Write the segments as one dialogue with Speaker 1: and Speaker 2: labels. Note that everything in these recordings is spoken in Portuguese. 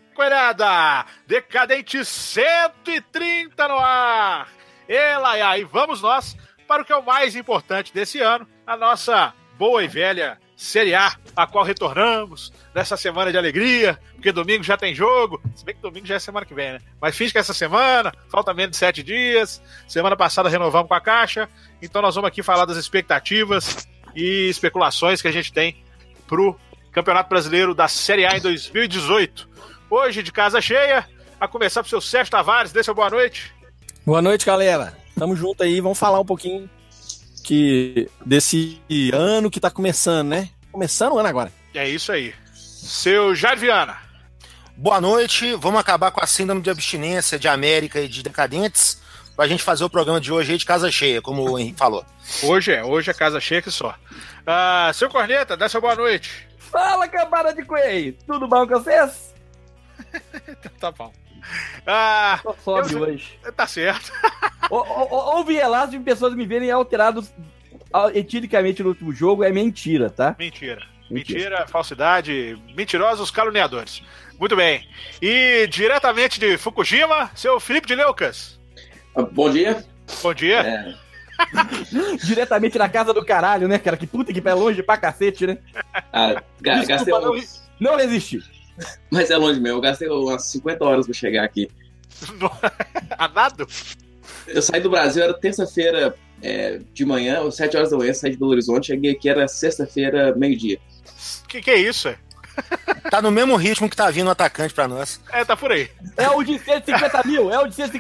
Speaker 1: Coelhada, Decadente 130 no ar. E vamos nós para o que é o mais importante desse ano, a nossa boa e velha Série A, a qual retornamos nessa semana de alegria, porque domingo já tem jogo, se bem que domingo já é semana que vem, né? Mas finge que essa semana, falta menos de 7 dias, semana passada renovamos com a Caixa, então nós vamos aqui falar das expectativas e especulações que a gente tem pro Campeonato Brasileiro da Série A em 2018. Hoje, de casa cheia, a começar pro seu Sérgio Tavares, dê seu boa noite.
Speaker 2: Boa noite, galera. Tamo junto aí, vamos falar um pouquinho desse ano que tá começando, né? Começando o ano agora.
Speaker 1: É isso aí. Seu Jair Viana.
Speaker 3: Boa noite, vamos acabar com a síndrome de abstinência de América e de Decadentes pra gente fazer o programa de hoje aí de casa cheia, como o Henrique falou.
Speaker 1: Hoje é casa cheia que só. Seu Corneta, dá seu boa noite.
Speaker 4: Fala, cambada de coelho, tudo bom com vocês?
Speaker 1: Tá bom.
Speaker 4: Tô sobe hoje.
Speaker 1: Tá certo.
Speaker 4: Houve relatos de pessoas me verem alterados eticamente no último jogo, é mentira, tá?
Speaker 1: Mentira, falsidade, mentirosos caluniadores. Muito bem. E diretamente de Fukushima, seu Felipe de Leucas.
Speaker 5: Bom dia.
Speaker 1: Bom dia.
Speaker 4: Diretamente na casa do caralho, né, cara? Que puta que é longe pra cacete, né?
Speaker 5: Gastei
Speaker 4: não resistiu.
Speaker 5: Mas é longe mesmo, eu gastei umas 50 horas pra chegar aqui.
Speaker 1: A nado?
Speaker 5: Eu saí do Brasil, era terça-feira de manhã, às 7 horas da manhã, saí de Belo Horizonte, cheguei aqui, era sexta-feira, meio-dia.
Speaker 1: Que é isso,
Speaker 3: Tá no mesmo ritmo que tá vindo o atacante pra nós.
Speaker 1: Tá por aí.
Speaker 4: É o de 150 mil?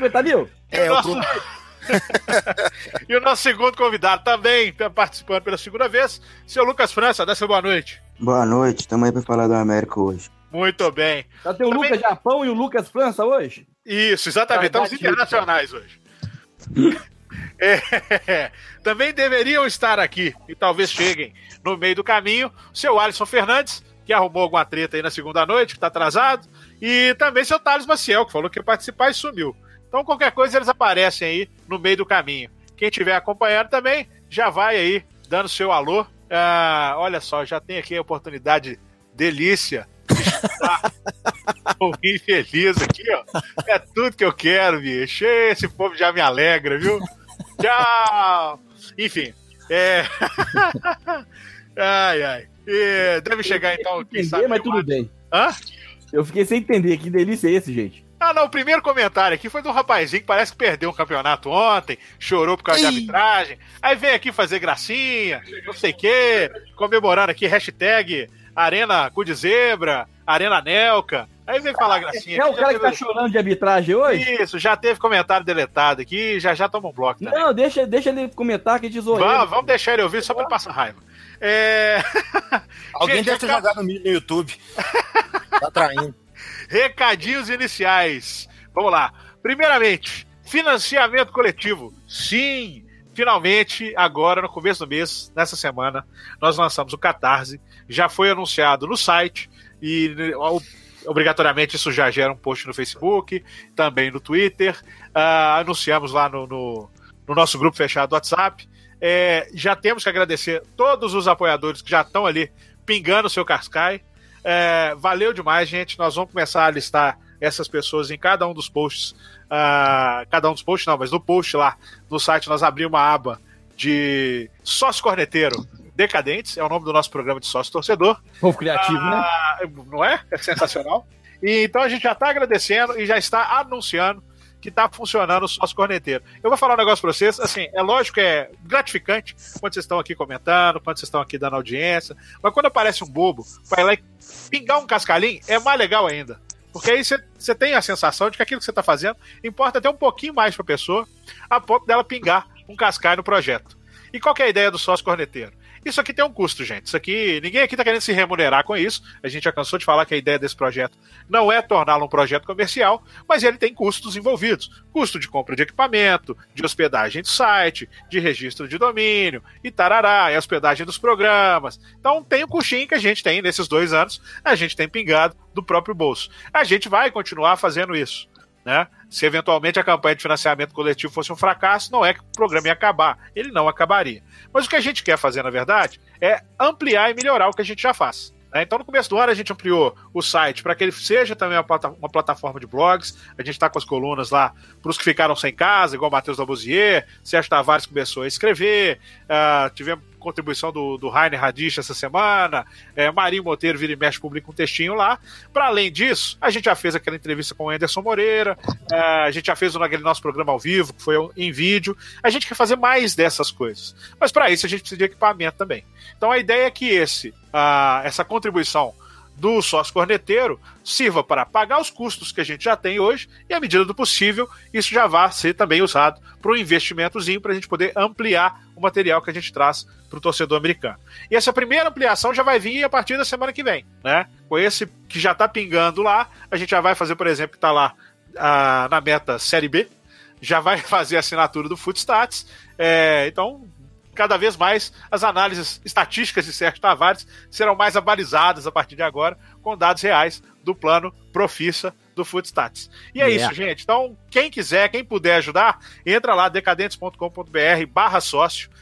Speaker 1: E o nosso segundo convidado também participando pela segunda vez, seu Lucas França, dá seu boa noite.
Speaker 6: Boa noite, estamos aí pra falar do América hoje.
Speaker 1: Muito bem.
Speaker 4: Já tem o
Speaker 1: também...
Speaker 4: Lucas Japão e o Lucas França hoje?
Speaker 1: Isso, exatamente, estamos internacionais hoje. Também deveriam estar aqui, e talvez cheguem no meio do caminho, o seu Alisson Fernandes, que arrumou alguma treta aí na segunda noite, que tá atrasado, e também seu Thales Maciel, que falou que ia participar e sumiu. Então, qualquer coisa, eles aparecem aí no meio do caminho. Quem estiver acompanhando também, já vai aí dando seu alô. Olha só, já tem aqui a oportunidade delícia de estar ouvindo feliz aqui, ó. É tudo que eu quero, bicho. Esse povo já me alegra, viu? Tchau! Enfim, ai. Deve chegar, então, quem sabe...
Speaker 4: Mas tudo bem.
Speaker 1: Hã?
Speaker 4: Eu fiquei sem entender, que delícia é esse, gente?
Speaker 1: Não, o primeiro comentário aqui foi do rapazinho que parece que perdeu um campeonato ontem, chorou por causa de arbitragem, aí vem aqui fazer gracinha, não sei o quê, comemorando aqui, hashtag Arena Cu de Zebra, Arena Nelca, aí vem falar gracinha.
Speaker 4: É o cara que tá chorando de arbitragem hoje?
Speaker 1: Isso, já teve comentário deletado aqui, já toma um bloco também.
Speaker 4: Não, deixa ele comentar que te zoou.
Speaker 1: Vamos deixar ele ouvir só pra ele passar raiva.
Speaker 3: Alguém deve ter jogado no YouTube. Tá traindo.
Speaker 1: Recadinhos iniciais. Vamos lá. Primeiramente, financiamento coletivo. Sim, finalmente, agora no começo do mês, nessa semana, nós lançamos o Catarse. Já foi anunciado no site e obrigatoriamente isso já gera um post no Facebook, também no Twitter. Anunciamos lá no nosso grupo fechado do WhatsApp. Já temos que agradecer todos os apoiadores que já estão ali pingando o seu Cascai. Valeu demais, gente. Nós vamos começar a listar essas pessoas em cada um dos posts. Mas no post lá no site nós abrimos uma aba de sócio corneteiro Decadentes, é o nome do nosso programa de sócio torcedor.
Speaker 4: Povo criativo, né?
Speaker 1: Não é? É sensacional. E então a gente já está agradecendo e já está anunciando que está funcionando o sócio corneteiro. Eu vou falar um negócio para vocês, assim, é lógico que é gratificante quando vocês estão aqui comentando, quando vocês estão aqui dando audiência, mas quando aparece um bobo, vai lá e pingar um cascalhinho, é mais legal ainda. Porque aí você tem a sensação de que aquilo que você está fazendo importa até um pouquinho mais para a pessoa, a ponto dela pingar um cascalho no projeto. E qual que é a ideia do sócio corneteiro? Isso aqui tem um custo, gente. Isso aqui, ninguém aqui está querendo se remunerar com isso. A gente já cansou de falar que a ideia desse projeto não é torná-lo um projeto comercial, mas ele tem custos envolvidos. Custo de compra de equipamento, de hospedagem do site, de registro de domínio, e tarará, e hospedagem dos programas. Então tem o custinho que a gente tem nesses 2 anos, a gente tem pingado do próprio bolso. A gente vai continuar fazendo isso, né? Se eventualmente a campanha de financiamento coletivo fosse um fracasso, não é que o programa ia acabar, ele não acabaria. Mas o que a gente quer fazer, na verdade, é ampliar e melhorar o que a gente já faz. Então, no começo do ano, a gente ampliou o site para que ele seja também uma plataforma de blogs. A gente está com as colunas lá para os que ficaram sem casa, igual o Matheus Dabuzier, Sérgio Tavares começou a escrever, tivemos contribuição do Rainer Radich essa semana, Marinho Monteiro vira e mexe, publica um textinho lá. Para além disso, a gente já fez aquela entrevista com o Anderson Moreira, a gente já fez aquele nosso programa ao vivo, que foi em vídeo. A gente quer fazer mais dessas coisas. Mas para isso a gente precisa de equipamento também. Então a ideia é que essa contribuição do sócio corneteiro sirva para pagar os custos que a gente já tem hoje e, à medida do possível, isso já vai ser também usado para um investimentozinho para a gente poder ampliar o material que a gente traz para o torcedor americano. E essa primeira ampliação já vai vir a partir da semana que vem, né? Com esse que já está pingando lá, a gente já vai fazer, por exemplo, que está lá na meta Série B, já vai fazer a assinatura do Footstats, então cada vez mais as análises estatísticas de Sérgio Tavares serão mais abalizadas a partir de agora, com dados reais do plano Profissa do Footstats. E é isso, gente. Então, quem quiser, quem puder ajudar, entra lá, decadentes.com.br/sócio,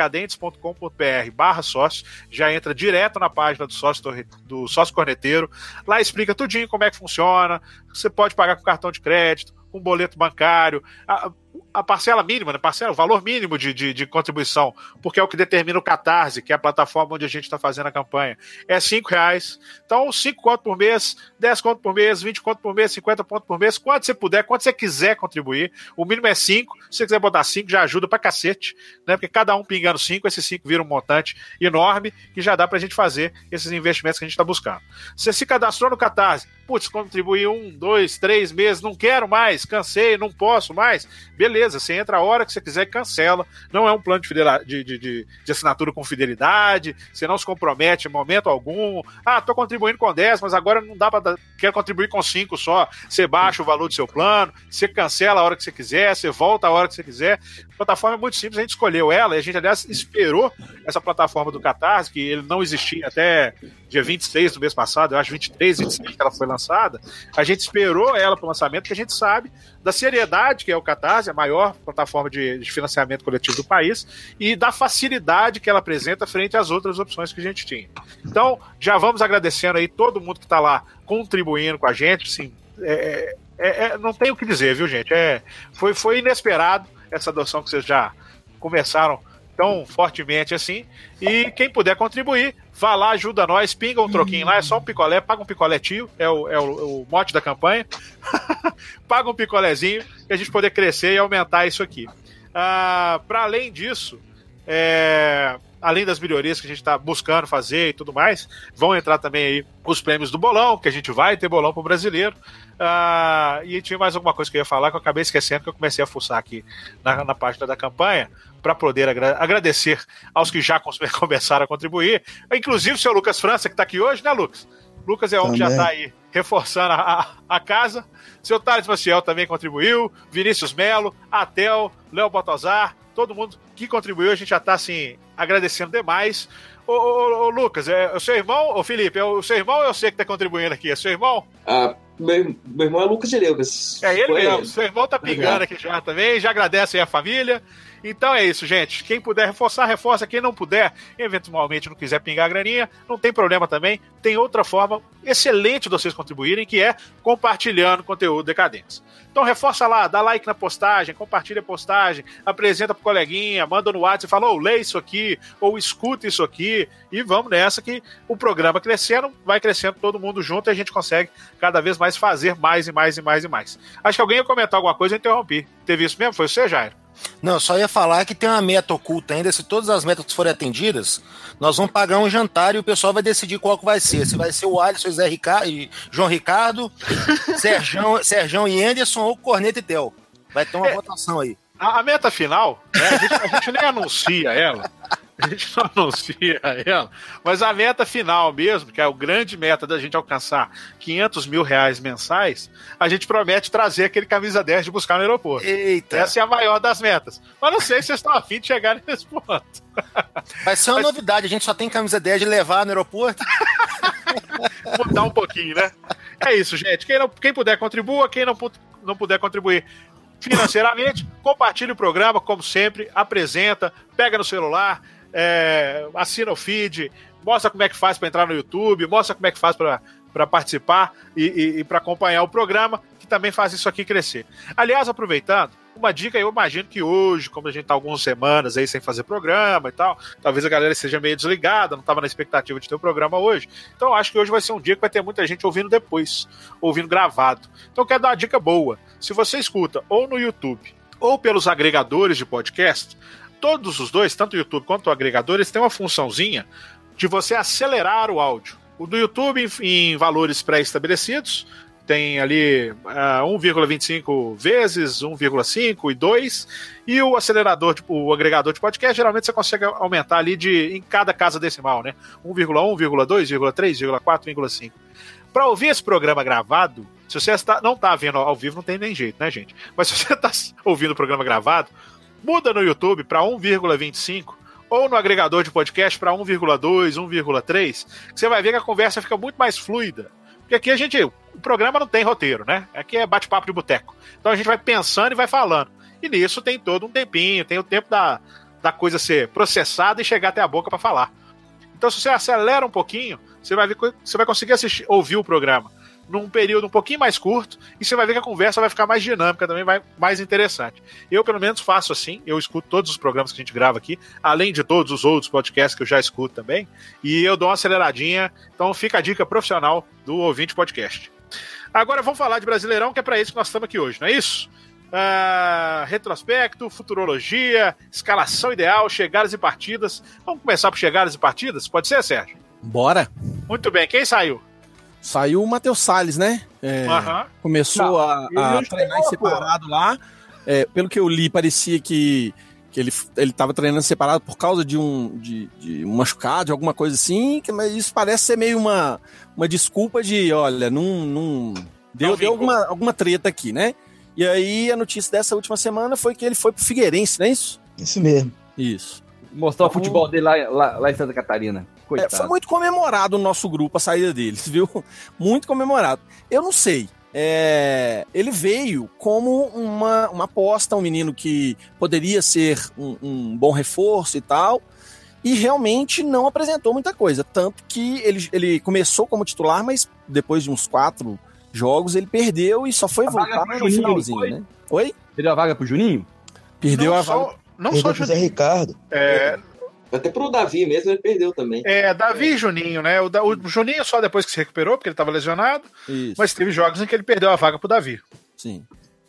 Speaker 1: decadentes.com.br/sócio, já entra direto na página do sócio corneteiro, lá explica tudinho como é que funciona, você pode pagar com cartão de crédito, com boleto bancário, a parcela mínima, né? O valor mínimo de contribuição, porque é o que determina o Catarse, que é a plataforma onde a gente está fazendo a campanha, é R$5. Então, 5 conto por mês, 10 conto por mês, 20 conto por mês, 50 conto por mês, quanto você puder, quanto você quiser contribuir. O mínimo é 5, se você quiser botar 5, já ajuda pra cacete, né? Porque cada um pingando 5, esses 5 viram um montante enorme que já dá pra gente fazer esses investimentos que a gente está buscando. Você se cadastrou no Catarse, contribuir 1, 2, 3 meses, não quero mais, cansei, não posso mais, beleza, você entra a hora que você quiser e cancela, não é um plano de assinatura com fidelidade, você não se compromete em momento algum, tô contribuindo com 10, mas agora não dá para quero contribuir com 5 só, você baixa o valor do seu plano, você cancela a hora que você quiser, você volta a hora que você quiser. A plataforma é muito simples, a gente escolheu ela e a gente, aliás, esperou essa plataforma do Catarse, que ele não existia até dia 26 do mês passado, eu acho 23, 26 que ela foi lançada, a gente esperou ela para o lançamento, porque a gente sabe da seriedade que é o Catarse, a maior plataforma de financiamento coletivo do país, e da facilidade que ela apresenta frente às outras opções que a gente tinha. Então, já vamos agradecendo aí todo mundo que está lá contribuindo com a gente, assim, não tem o que dizer, viu, gente? Foi inesperado essa adoção que vocês já começaram tão fortemente assim, e quem puder contribuir, vá lá, ajuda nós, pinga um troquinho lá, é só um picolé, paga um picolé tio, é o mote da campanha, paga um picolézinho, que a gente poder crescer e aumentar isso aqui. Para além disso, além das melhorias que a gente está buscando fazer e tudo mais, vão entrar também aí os prêmios do bolão, que a gente vai ter bolão para o brasileiro. E tinha mais alguma coisa que eu ia falar que eu acabei esquecendo, que eu comecei a fuçar aqui na página da campanha para poder agradecer aos que já começaram a contribuir, inclusive o seu Lucas França, que está aqui hoje, né, Lucas? Lucas é um que já está aí reforçando a casa. Seu Thales Maciel também contribuiu, Vinícius Melo, Atel, Léo Botozar, todo mundo que contribuiu, a gente já está assim, agradecendo demais. Ô Lucas, é o seu irmão, ô Felipe, é o seu irmão ou eu sei que está contribuindo aqui? É seu irmão?
Speaker 5: Meu irmão é Lucas Gereucas.
Speaker 1: É ele mesmo, seu irmão tá pingando aqui já também, já agradece aí a família. Então é isso, gente. Quem puder reforçar, reforça. Quem não puder, eventualmente não quiser pingar a graninha, não tem problema também. Tem outra forma excelente de vocês contribuírem, que é compartilhando conteúdo Decadentes. Então reforça lá, dá like na postagem, compartilha a postagem, apresenta pro coleguinha, manda no WhatsApp e fala, lê isso aqui, ou escuta isso aqui, e vamos nessa que o programa crescendo, vai crescendo todo mundo junto e a gente consegue cada vez mais fazer mais e mais e mais e mais. Acho que alguém ia comentar alguma coisa e eu interrompi. Teve isso mesmo? Foi você, Jairo?
Speaker 3: Não, só ia falar que tem uma meta oculta ainda. Se todas as metas forem atendidas, nós vamos pagar um jantar e o pessoal vai decidir qual que vai ser. Se vai ser o Alisson e João Ricardo, Serjão e Anderson ou Corneta e Tel. Vai ter uma votação aí.
Speaker 1: A meta final, né, a gente nem anuncia ela. A gente não anuncia ela, mas a meta final mesmo, que é o grande meta da gente alcançar R$500 mil mensais, a gente promete trazer aquele camisa 10 de buscar no aeroporto.
Speaker 3: Eita.
Speaker 1: Essa é a maior das metas. Mas não sei se vocês estão afim de chegar nesse ponto.
Speaker 3: Vai ser uma novidade, a gente só tem camisa 10 de levar no aeroporto.
Speaker 1: Mudar um pouquinho, né? É isso, gente. Quem puder, contribua. Quem não puder contribuir financeiramente, compartilhe o programa, como sempre, apresenta, pega no celular, assina o feed, mostra como é que faz para entrar no YouTube, mostra como é que faz para participar e para acompanhar o programa, que também faz isso aqui crescer. Aliás, aproveitando, uma dica, eu imagino que hoje, como a gente tá algumas semanas aí sem fazer programa e tal, talvez a galera esteja meio desligada, não estava na expectativa de ter o programa hoje, então eu acho que hoje vai ser um dia que vai ter muita gente ouvindo depois, ouvindo gravado. Então eu quero dar uma dica boa. Se você escuta ou no YouTube ou pelos agregadores de podcast, todos os dois, tanto o YouTube quanto o agregador, eles têm uma funçãozinha de você acelerar o áudio. O do YouTube em valores pré-estabelecidos, tem ali 1,25 vezes, 1,5 e 2, e o acelerador, o agregador de podcast, geralmente você consegue aumentar ali em cada casa decimal, né? 1,1, 1,2, 1,3, 1,4, 1,5. Para ouvir esse programa gravado, se você não está vendo ao vivo, não tem nem jeito, né, gente? Mas se você está ouvindo o programa gravado, muda no YouTube para 1,25 ou no agregador de podcast para 1,2, 1,3, você vai ver que a conversa fica muito mais fluida. Porque aqui o programa não tem roteiro, né? Aqui é bate-papo de boteco. Então a gente vai pensando e vai falando. E nisso tem todo um tempinho, tem o tempo da coisa ser processada e chegar até a boca para falar. Então se você acelera um pouquinho, você vai conseguir ouvir o programa num período um pouquinho mais curto, e você vai ver que a conversa vai ficar mais dinâmica também, mais interessante. Eu, pelo menos, faço assim, eu escuto todos os programas que a gente grava aqui, além de todos os outros podcasts que eu já escuto também, e eu dou uma aceleradinha, então fica a dica profissional do ouvinte podcast. Agora vamos falar de Brasileirão, que é para isso que nós estamos aqui hoje, não é isso? Retrospecto, futurologia, escalação ideal, chegadas e partidas. Vamos começar por chegadas e partidas? Pode ser, Sérgio?
Speaker 2: Bora.
Speaker 1: Muito bem, quem saiu?
Speaker 2: Saiu o Matheus Salles, né? Começou a treinar em separado lá. Pelo que eu li, parecia que ele estava treinando separado por causa de um machucado, de alguma coisa assim. Mas isso parece ser meio uma desculpa de, olha, não deu alguma treta aqui, né? E aí a notícia dessa última semana foi que ele foi pro Figueirense, não é isso?
Speaker 6: Isso mesmo.
Speaker 2: Isso.
Speaker 4: Mostrar o futebol dele lá em Santa Catarina.
Speaker 2: Foi muito comemorado no nosso grupo a saída deles, viu? Muito comemorado. Eu não sei. Ele veio como uma aposta, um menino que poderia ser um bom reforço e tal, e realmente não apresentou muita coisa. Tanto que ele começou como titular, mas depois de uns 4 jogos ele perdeu e só foi voltar no finalzinho, né? Oi?
Speaker 4: Perdeu a vaga pro Juninho?
Speaker 2: Perdeu a vaga.
Speaker 6: Não só o Zé Ricardo.
Speaker 5: Até pro Davi mesmo ele perdeu também.
Speaker 1: Davi e Juninho, né? O Juninho só depois que se recuperou, porque ele estava lesionado. Isso. Mas teve jogos em que ele perdeu a vaga pro Davi.
Speaker 2: Sim.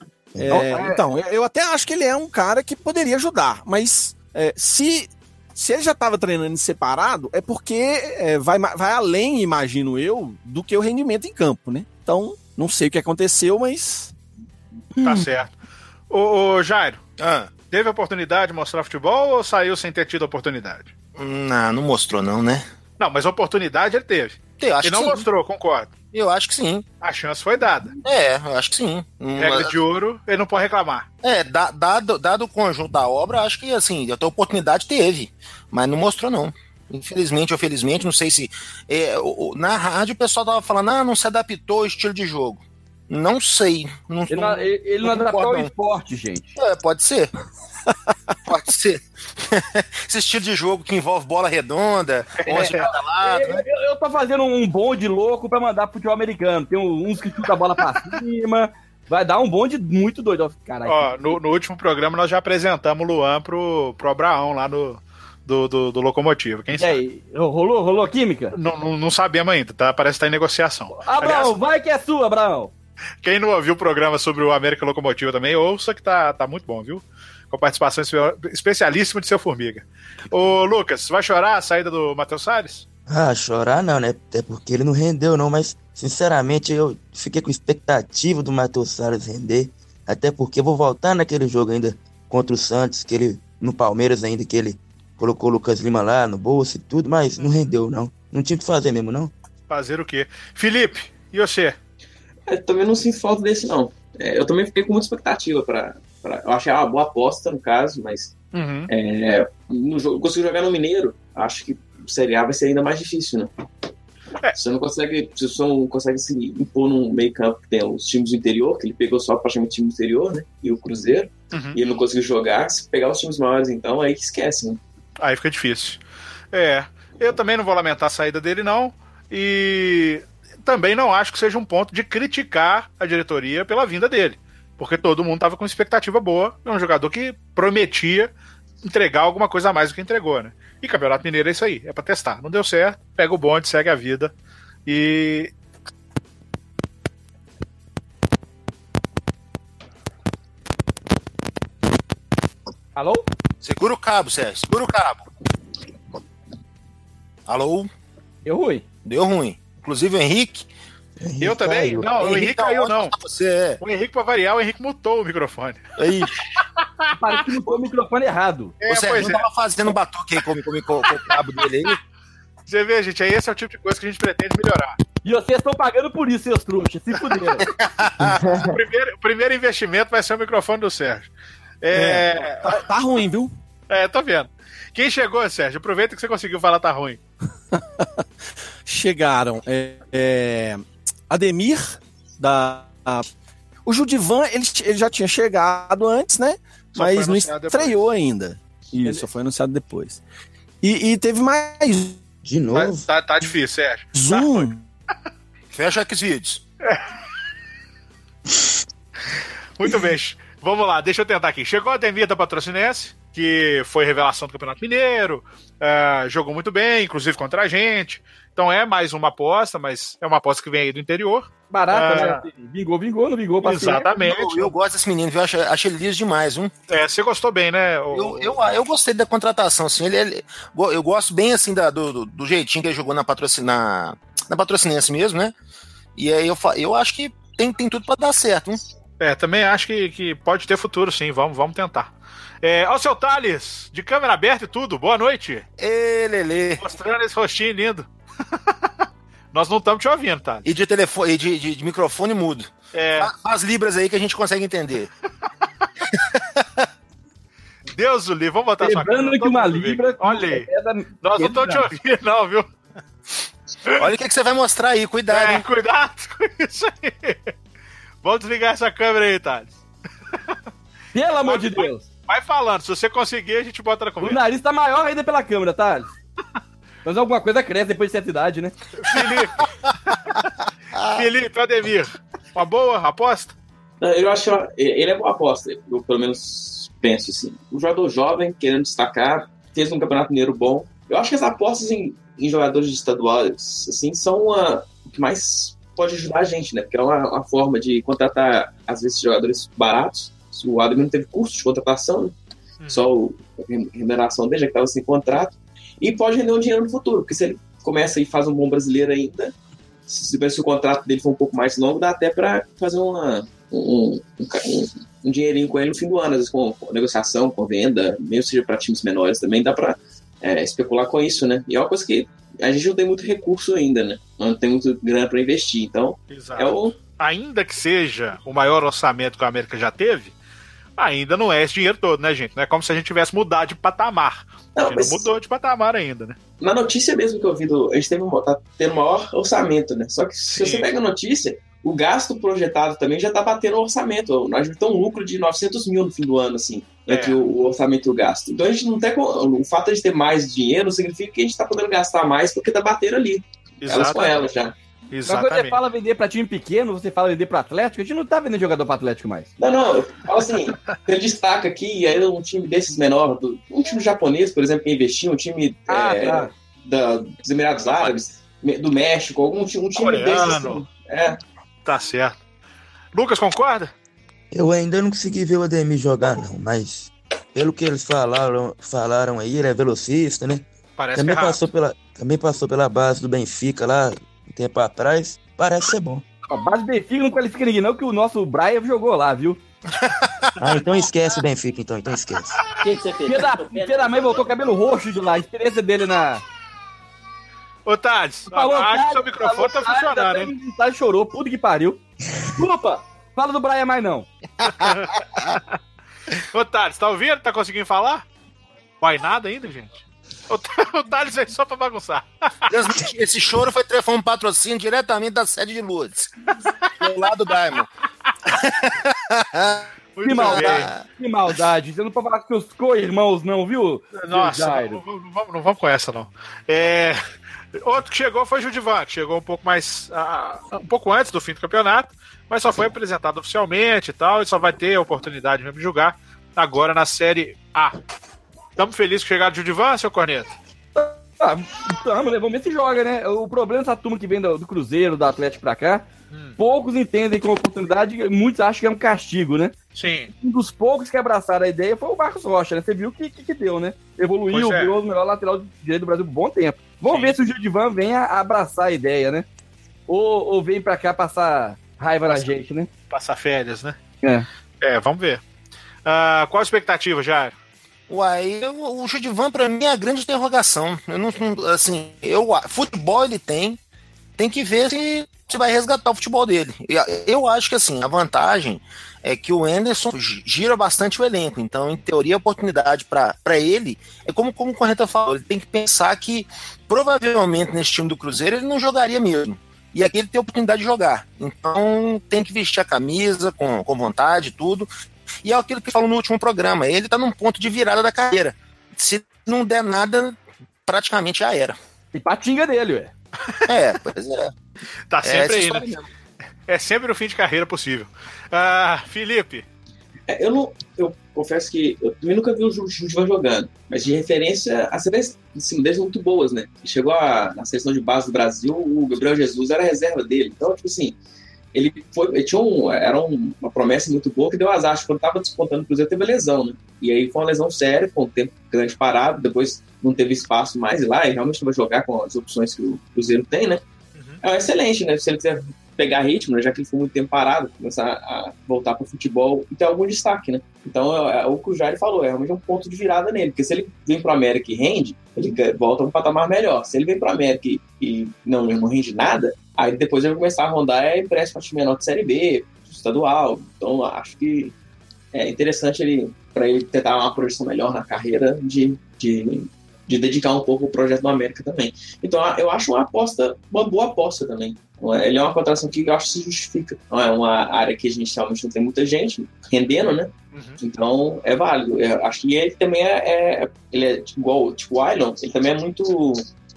Speaker 2: Então, eu até acho que ele é um cara que poderia ajudar, mas se ele já estava treinando em separado, é porque vai além, imagino eu, do que o rendimento em campo, né? Então, não sei o que aconteceu, mas...
Speaker 1: Tá certo. Ô Jairo, teve oportunidade de mostrar futebol ou saiu sem ter tido oportunidade?
Speaker 3: Não mostrou não, né?
Speaker 1: Não, mas oportunidade ele teve.
Speaker 3: Ele
Speaker 1: não mostrou, concordo.
Speaker 3: Eu acho que sim.
Speaker 1: A chance foi dada.
Speaker 3: Eu acho que sim.
Speaker 1: Regra de ouro, ele não pode reclamar.
Speaker 3: Dado o conjunto da obra, acho que assim, até oportunidade teve, mas não mostrou não. Infelizmente ou felizmente, não sei se... na rádio o pessoal tava falando, não se adaptou ao estilo de jogo. Não sei.
Speaker 4: Ele não adaptou ao esporte, gente.
Speaker 3: Pode ser. Pode ser. Esse estilo de jogo que envolve bola redonda, 11 de cada lado.
Speaker 4: Eu tô fazendo um bonde louco pra mandar pro futebol americano. Tem uns que chutam a bola pra cima. Vai dar um bonde muito doido. Caralho.
Speaker 1: No último programa nós já apresentamos o Luan pro Abraão lá do Locomotivo. Quem sabe?
Speaker 4: E aí, rolou química?
Speaker 1: Não sabemos ainda, tá? Parece que tá em negociação.
Speaker 4: Abraão, aliás, vai que é sua, Abraão.
Speaker 1: Quem não ouviu o programa sobre o América Locomotiva também, ouça que tá muito bom, viu? Com a participação especialíssima de seu Formiga. Ô, Lucas, vai chorar a saída do Matheus Salles?
Speaker 6: Chorar não, né? Até porque ele não rendeu, não. Mas, sinceramente, eu fiquei com expectativa do Matheus Salles render. Até porque eu vou voltar naquele jogo ainda contra o Santos, no Palmeiras ainda, que ele colocou o Lucas Lima lá no bolso e tudo, mas não rendeu, não. Não tinha o que fazer mesmo, não.
Speaker 1: Fazer o quê? Felipe, e você?
Speaker 5: Eu também não sinto falta desse, não. Eu também fiquei com muita expectativa eu achei uma boa aposta, no caso, mas no jogo, conseguir jogar no Mineiro, acho que o Série A vai ser ainda mais difícil, né? Você não consegue se impor num meio campo que tem os times do interior, que ele pegou só praticamente o time do interior, né? E o Cruzeiro, e ele não conseguiu jogar. Se pegar os times maiores, então, aí que esquece, né?
Speaker 1: Aí fica difícil. Eu também não vou lamentar a saída dele, não. E também não acho que seja um ponto de criticar a diretoria pela vinda dele. Porque todo mundo estava com expectativa boa. É um jogador que prometia entregar alguma coisa a mais do que entregou, né? E Campeonato Mineiro é isso aí, é pra testar. Não deu certo, pega o bonde, segue a vida. E...
Speaker 4: Alô?
Speaker 3: Segura o cabo, Sérgio, segura o cabo. Alô?
Speaker 4: Deu ruim.
Speaker 3: Deu ruim. Inclusive o Henrique.
Speaker 1: Eu também?
Speaker 6: Caiu.
Speaker 1: Não, o Henrique caiu, não.
Speaker 3: Você é.
Speaker 1: O Henrique, pra variar, o Henrique mutou o microfone.
Speaker 3: Aí.
Speaker 4: Parece que mutou o microfone errado.
Speaker 3: O Sérgio não tava fazendo batuque aí com o cabo dele aí.
Speaker 1: Você vê, gente, aí esse é o tipo de coisa que a gente pretende melhorar.
Speaker 4: E vocês estão pagando por isso, seus trouxas. Se fuderam.
Speaker 1: O primeiro investimento vai ser o microfone do Sérgio.
Speaker 2: Tá ruim, viu?
Speaker 1: Tô vendo. Quem chegou, Sérgio? Aproveita que você conseguiu falar tá ruim.
Speaker 2: Chegaram Ademir, o Judivan, ele já tinha chegado antes, né? Mas não estreou ainda. Isso, foi anunciado depois. E teve mais.
Speaker 6: De novo?
Speaker 1: Tá difícil, Sérgio.
Speaker 2: Zoom.
Speaker 3: Fecha os vídeos.
Speaker 1: Muito bem. Vamos lá, deixa eu tentar aqui. Chegou a Ademir da Patrocinense, que foi revelação do Campeonato Mineiro, jogou muito bem, inclusive contra a gente. Então é mais uma aposta, mas é uma aposta que vem aí do interior.
Speaker 4: Barata, né? Vingou, não vingou.
Speaker 1: Exatamente.
Speaker 3: Eu gosto desse menino, eu acho ele liso demais, viu?
Speaker 1: Você gostou bem, né?
Speaker 3: Eu gostei da contratação, assim. Eu gosto bem, assim, do jeitinho que ele jogou na Patrocinense mesmo, né? E aí eu acho que tem tudo pra dar certo, hein?
Speaker 1: Também acho que pode ter futuro, sim. Vamos tentar. Ó, seu Thales, de câmera aberta e tudo, boa noite.
Speaker 3: Ê, Lelê.
Speaker 1: Mostrando esse rostinho lindo. Nós não estamos te ouvindo, Thales.
Speaker 3: E de telefone, de microfone mudo. Faz libras aí que a gente consegue entender.
Speaker 1: Deus o livre, vamos botar sua câmera.
Speaker 4: Lembrando que uma libra...
Speaker 1: Olha aí. Nós não estamos te ouvindo, não, viu?
Speaker 3: Olha o que você vai mostrar aí, cuidado. Hein?
Speaker 1: Cuidado com isso aí. Vamos desligar essa câmera aí, Thales.
Speaker 4: Pelo amor de Deus.
Speaker 1: Vai falando, se você conseguir, a gente bota na conversa.
Speaker 4: O nariz tá maior ainda pela câmera, Thales. Mas alguma coisa cresce depois de certa idade, né?
Speaker 1: Felipe Ademir, uma boa aposta?
Speaker 5: Eu acho ele é boa aposta, eu pelo menos penso assim. Um jogador jovem, querendo destacar, fez um campeonato mineiro bom. Eu acho que as apostas em jogadores estaduais assim, são o que mais pode ajudar a gente, né? Porque é uma forma de contratar, às vezes, jogadores baratos. O Ademir não teve custo de contratação, né? Só a remuneração dele, já que estava sem contrato. E pode render um dinheiro no futuro, porque se ele começa e faz um bom brasileiro ainda, se o contrato dele for um pouco mais longo, dá até para fazer um dinheirinho com ele no fim do ano, às vezes com negociação, com venda, mesmo seja para times menores também, dá para especular com isso, né? E é uma coisa que a gente não tem muito recurso ainda, né? Não tem muito grana para investir, então...
Speaker 1: Exato. Ainda que seja o maior orçamento que a América já teve, ainda não é esse dinheiro todo, né, gente? Não é como se a gente tivesse mudado de patamar. A gente não mudou de patamar ainda, né?
Speaker 5: Na notícia mesmo que eu vi, a gente tá tendo maior orçamento, né? Só que se você pega a notícia, o gasto projetado também já tá batendo o orçamento. Nós vamos ter um lucro de 900 mil no fim do ano, assim, entre o orçamento e o gasto. Então a gente não tem... O fato de ter mais dinheiro não significa que a gente tá podendo gastar mais porque tá batendo ali. Elas com elas já.
Speaker 4: Mas quando você fala vender pra time pequeno, você fala vender pra Atlético, a gente não tá vendendo jogador pra Atlético mais.
Speaker 5: Não, eu falo assim, ele destaca aqui, e aí um time desses menor, um time japonês, por exemplo, que investiu, um time dos Emirados Árabes, do México, um time desses. Assim,
Speaker 1: Tá certo. Lucas, concorda?
Speaker 6: Eu ainda não consegui ver o Ademir jogar, não, mas pelo que eles falaram aí, ele é velocista, né?
Speaker 1: Parece
Speaker 6: também passou pela base do Benfica lá, um tempo atrás, parece ser bom.
Speaker 4: A base do Benfica não qualifica ninguém não, que o nosso Brian jogou lá, viu?
Speaker 6: Então esquece o Benfica, então esquece.
Speaker 5: O que você fez?
Speaker 4: Filha da mãe voltou cabelo roxo de lá, a experiência dele na...
Speaker 1: Ô, Thales, acho que seu microfone tá funcionando, hein?
Speaker 4: O Thales chorou, puta que pariu. Desculpa, fala do Brian mais não.
Speaker 1: Ô, Thales, tá ouvindo? Tá conseguindo falar? Vai nada ainda, gente? O Thales veio só pra bagunçar.
Speaker 3: Esse choro foi um patrocínio diretamente da sede de Lourdes. Do lado do Diamond.
Speaker 1: Muito
Speaker 4: Que
Speaker 1: bem.
Speaker 4: maldade, que maldade. Você não pode falar com seus co-irmãos, não, viu?
Speaker 1: Nossa,
Speaker 4: Jairo?
Speaker 1: não vamos com essa, não. Outro que chegou foi o Judivan, que chegou um pouco mais. Um pouco antes do fim do campeonato, mas só foi apresentado oficialmente e tal, e só vai ter a oportunidade mesmo de jogar agora na Série A. Estamos felizes que chegaram o Judivan, seu Corneta?
Speaker 4: Vamos ver se joga, né? O problema dessa turma que vem do Cruzeiro, do Atlético pra cá, poucos entendem como oportunidade, muitos acham que é um castigo, né?
Speaker 1: Sim.
Speaker 4: Um dos poucos que abraçaram a ideia foi o Marcos Rocha, né? Você viu o que deu, né? Evoluiu, virou o melhor lateral direito do Brasil por um bom tempo. Vamos ver se o Judivan vem a abraçar a ideia, né? Ou vem pra cá passar raiva na gente, né?
Speaker 1: Passar férias, né?
Speaker 4: É.
Speaker 1: Vamos ver. Qual a expectativa, Jair?
Speaker 3: Uai, o Judivan pra mim é a grande interrogação. Eu não assim, futebol ele tem que ver se vai resgatar o futebol dele. Eu acho que assim, a vantagem é que o Anderson gira bastante o elenco, então em teoria a oportunidade pra ele é como o Corneta falou, ele tem que pensar que provavelmente nesse time do Cruzeiro ele não jogaria mesmo. E aqui ele tem a oportunidade de jogar. Então tem que vestir a camisa com vontade e tudo. E é aquilo que falou no último programa. Ele tá num ponto de virada da carreira. Se não der nada, praticamente já era.
Speaker 4: E patinga dele, ué.
Speaker 3: Pois é.
Speaker 1: Tá sempre aí, né? É sempre o fim de carreira possível. Felipe.
Speaker 5: Eu confesso que eu também nunca vi o Judivan jogando, mas de referência, as referências deles são muito boas, né? Ele chegou na seleção de base do Brasil, o Gabriel Jesus era a reserva dele. Então, tipo assim, ele tinha era uma promessa muito boa que deu azar. Acho que quando estava descontando o Cruzeiro teve lesão, né? E aí foi uma lesão séria, com um tempo grande parado, depois não teve espaço mais e lá, e realmente vai jogar com as opções que o Cruzeiro tem, né? É excelente, né? Se ele quiser pegar ritmo, né? Já que ele foi muito tempo parado, começar a voltar para o futebol e ter algum destaque, né? Então, o que o Jair falou, realmente um ponto de virada nele, porque se ele vem para o América e rende, ele volta a um patamar melhor. Se ele vem para o América e não rende nada, aí depois ele vai começar a rondar empréstimo para time menor de Série B, estadual. Então, acho que é interessante para ele tentar uma projeção melhor na carreira de dedicar um pouco o projeto do América também. Então, eu acho uma boa aposta também. Ele é uma contratação que eu acho que se justifica. É uma área que a gente realmente não tem muita gente rendendo, né? Então, é válido. Eu acho que ele também ele é igual tipo o Ailon, ele também é muito...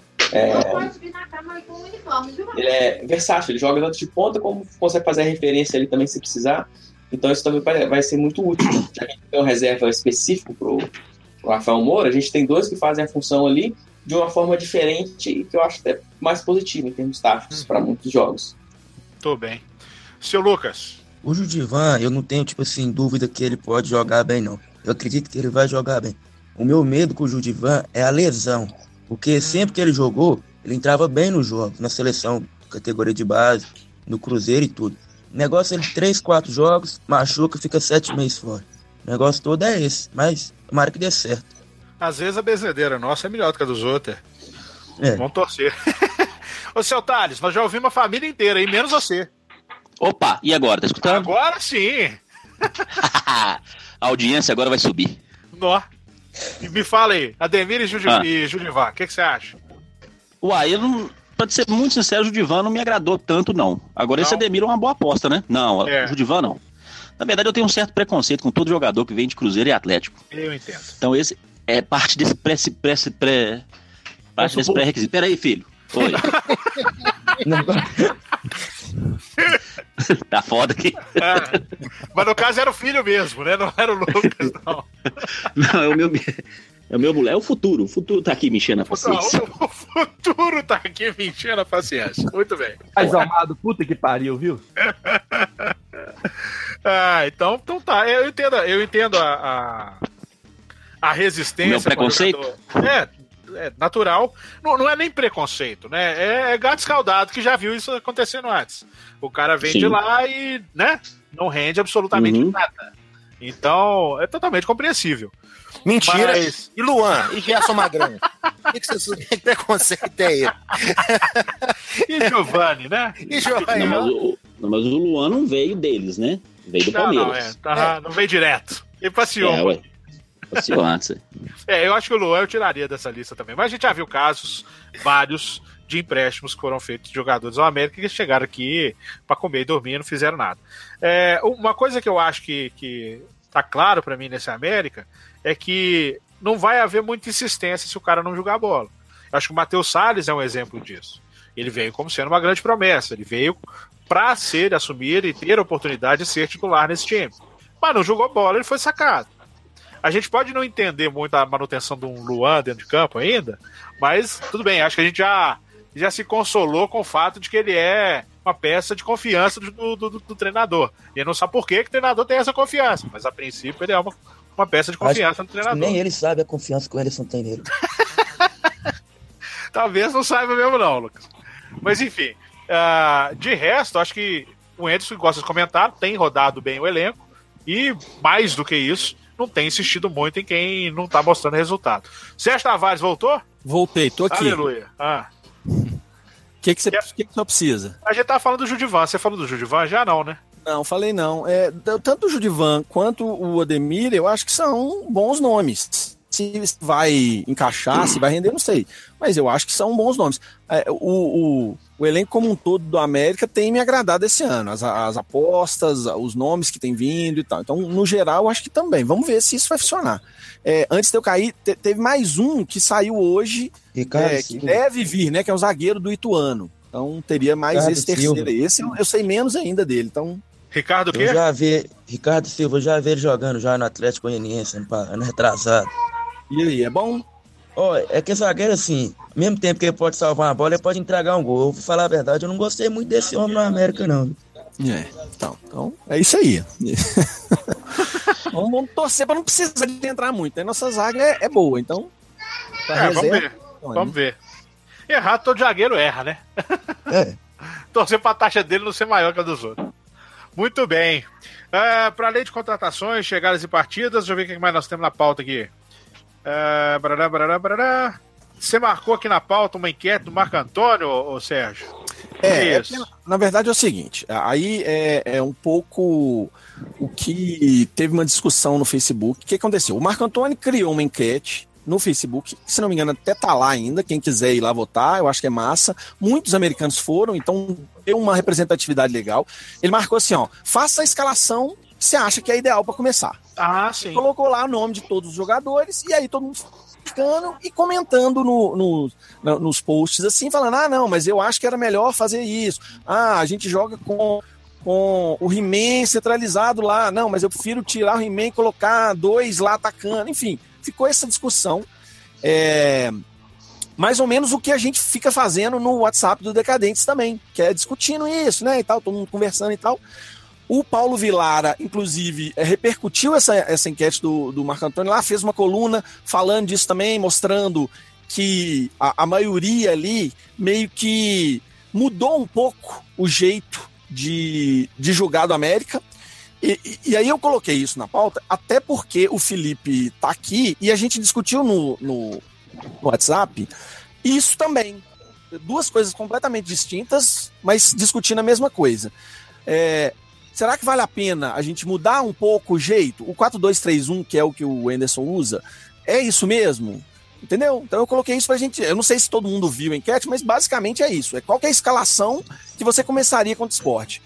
Speaker 5: ele é versátil, ele joga tanto de ponta como consegue fazer a referência ali também se precisar. Então isso também vai ser muito útil. Já que a gente tem uma reserva específica pro Rafael Moura, a gente tem dois que fazem a função ali de uma forma diferente e que eu acho até mais positiva em termos táticos para muitos jogos.
Speaker 1: Tô bem. Seu Lucas.
Speaker 6: O Judivan, eu não tenho, dúvida que ele pode jogar bem, não. Eu acredito que ele vai jogar bem. O meu medo com o Judivan é a lesão. Porque sempre que ele jogou, ele entrava bem no jogo, na seleção, categoria de base, no Cruzeiro e tudo. O negócio é ele 3, 4 jogos, machuca, fica 7 meses fora. O negócio todo é esse, mas tomara que dê certo.
Speaker 1: Às vezes a benzedeira nossa é melhor do que a dos outros. Vamos torcer. Ô, seu Thales, nós já ouvimos a família inteira aí, menos você.
Speaker 7: Opa, e agora? Tá escutando?
Speaker 1: Agora sim.
Speaker 7: A audiência agora vai subir.
Speaker 1: Nó. E me fala aí, Ademir e Judivan, o que você acha?
Speaker 7: Uai, pra ser muito sincero, o Judivan não me agradou tanto, não. Agora esse Ademir é uma boa aposta, né? Não, o Judivan não. Na verdade, eu tenho um certo preconceito com todo jogador que vem de Cruzeiro e Atlético.
Speaker 1: Eu entendo.
Speaker 7: Então esse é parte desse pré-requisito. Peraí, filho. Oi. Tá foda aqui.
Speaker 1: Mas no caso era o filho mesmo, né? Não era o Lucas, não.
Speaker 7: Não, é o meu moleque. É o futuro. O futuro tá aqui me enchendo a paciência.
Speaker 1: Não, o futuro tá aqui me enchendo a paciência. Muito bem.
Speaker 4: Mais amado, puta que pariu, viu?
Speaker 1: Então tá. Eu entendo a resistência.
Speaker 7: Meu preconceito?
Speaker 1: É natural. Não é nem preconceito, né? É gato escaldado que já viu isso acontecendo antes. O cara vem de lá e, né? Não rende absolutamente nada. Então, é totalmente compreensível.
Speaker 3: Mentira. Mas... E Luan? E Gerson Magrão? Que preconceito é esse?
Speaker 1: E Giovanni, né?
Speaker 7: Mas o Luan não veio deles, né? Veio do Palmeiras.
Speaker 1: Não veio direto. E passeou.
Speaker 7: Passeou antes.
Speaker 1: Eu acho que o Luan eu tiraria dessa lista também. Mas a gente já viu casos, vários, de empréstimos que foram feitos de jogadores do América que chegaram aqui para comer e dormir e não fizeram nada. Uma coisa que eu acho que tá claro para mim nesse América é que não vai haver muita insistência se o cara não jogar a bola. Eu acho que o Matheus Salles é um exemplo disso. Ele veio como sendo uma grande promessa. Ele veio para assumir e ter a oportunidade de ser titular nesse time. Mas não jogou bola, ele foi sacado. A gente pode não entender muito a manutenção de um Luan dentro de campo ainda, mas tudo bem, acho que a gente já se consolou com o fato de que ele é uma peça de confiança do treinador. E não sabe por que o treinador tem essa confiança, mas a princípio ele é uma peça de confiança do treinador.
Speaker 6: Nem ele sabe a confiança que o Anderson tem nele.
Speaker 1: Talvez não saiba mesmo não, Lucas. Mas enfim, de resto, acho que o Anderson, que gosta de comentar, tem rodado bem o elenco e, mais do que isso, não tem insistido muito em quem não tá mostrando resultado. Sérgio Tavares voltou?
Speaker 2: Voltei, tô aqui.
Speaker 1: Aleluia.
Speaker 2: O que você precisa?
Speaker 1: A gente tava falando do Judivan. Você falou do Judivan? Já não, né?
Speaker 2: Não, falei não. Tanto o Judivan quanto o Ademir, eu acho que são bons nomes. Se vai encaixar, se vai render, não sei. Mas eu acho que são bons nomes. O elenco como um todo do América tem me agradado esse ano. As apostas, os nomes que tem vindo e tal. Então, no geral, eu acho que também. Vamos ver se isso vai funcionar. Antes de eu cair, teve mais um que saiu hoje, que deve vir, né? Que é o zagueiro do Ituano. Então, teria mais
Speaker 6: Ricardo
Speaker 2: esse terceiro.
Speaker 6: Silva.
Speaker 2: Esse eu sei menos ainda dele. Então,
Speaker 1: Ricardo o quê?
Speaker 6: Ricardo Silva, eu já vi ele jogando já no Atlético Goianiense, ano retrasado.
Speaker 2: e aí, é bom?
Speaker 6: É que zagueiro, assim, ao mesmo tempo que ele pode salvar uma bola, ele pode entregar um gol. Eu vou falar a verdade, eu não gostei muito desse homem no América, não.
Speaker 2: Então, é isso aí. Vamos torcer para não precisar de entrar muito, né? Nossa zaga é boa, então.
Speaker 1: Vamos ver. Errar, todo zagueiro erra, né? Torcer para a taxa dele não ser maior que a dos outros. Muito bem. Para além de contratações, chegadas e partidas, deixa eu ver o que mais nós temos na pauta aqui. Você marcou aqui na pauta uma enquete do Marco Antônio, ô Sérgio?
Speaker 2: Na verdade é o seguinte, aí é um pouco o que teve uma discussão no Facebook. O que aconteceu? O Marco Antônio criou uma enquete no Facebook, que, se não me engano, até tá lá ainda, quem quiser ir lá votar, eu acho que é massa. Muitos americanos foram, então deu uma representatividade legal. Ele marcou assim, faça a escalação que você acha que é ideal para começar.
Speaker 1: Sim.
Speaker 2: Colocou lá o nome de todos os jogadores, e aí todo mundo ficando e comentando nos posts assim, falando, não, mas eu acho que era melhor fazer isso. A gente joga com o He-Man centralizado lá. Não, mas eu prefiro tirar o He-Man e colocar 2 lá atacando. Enfim, ficou essa discussão. Mais ou menos o que a gente fica fazendo no WhatsApp do Decadentes também, que é discutindo isso, né, e tal, todo mundo conversando e tal. O Paulo Vilara, inclusive, repercutiu essa enquete do Marco Antônio lá, fez uma coluna falando disso também, mostrando que a maioria ali meio que mudou um pouco o jeito de jogar do América. E aí eu coloquei isso na pauta, até porque o Felipe tá aqui e a gente discutiu no WhatsApp isso também. 2 coisas completamente distintas, mas discutindo a mesma coisa. Será que vale a pena a gente mudar um pouco o jeito? O 4-2-3-1, que é o que o Anderson usa, é isso mesmo? Entendeu? Então eu coloquei isso pra gente. Eu não sei se todo mundo viu a enquete, mas basicamente é isso. Qual que é a escalação que você começaria contra o esporte?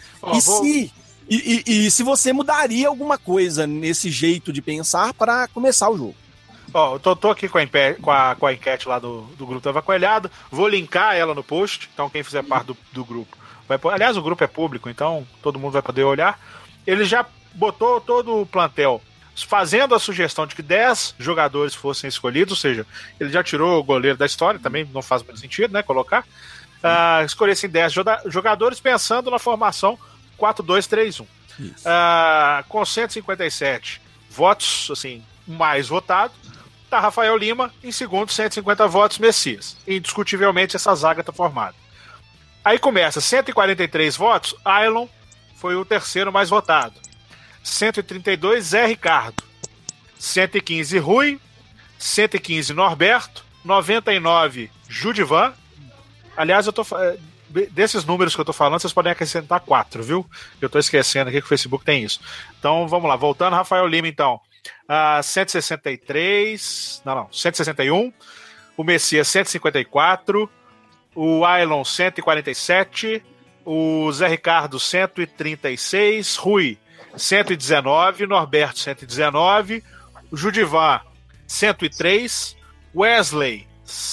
Speaker 2: E se você mudaria alguma coisa nesse jeito de pensar para começar o jogo?
Speaker 1: Eu tô aqui com a enquete lá do grupo do Avacoelhado. Vou linkar ela no post. Então quem fizer parte do grupo aliás, o grupo é público, então todo mundo vai poder olhar. Ele já botou todo o plantel fazendo a sugestão de que 10 jogadores fossem escolhidos, ou seja, ele já tirou o goleiro da história, também não faz muito sentido, né, colocar. Escolhessem 10 jogadores pensando na formação 4-2-3-1. Com 157 votos, assim, mais votado, tá Rafael Lima, em segundo, 150 votos, Messias. Indiscutivelmente essa zaga tá formada. Aí começa, 143 votos, Ailon foi o terceiro mais votado. 132, Zé Ricardo. 115, Rui. 115, Norberto. 99, Judivan. Aliás, desses números que eu tô falando, vocês podem acrescentar 4, viu? Eu tô esquecendo aqui que o Facebook tem isso. Então, vamos lá. Voltando, Rafael Lima, então. 161. O Messias, 154. O Ailon, 147. O Zé Ricardo, 136. Rui, 119. Norberto, 119. O Judivan, 103. Wesley,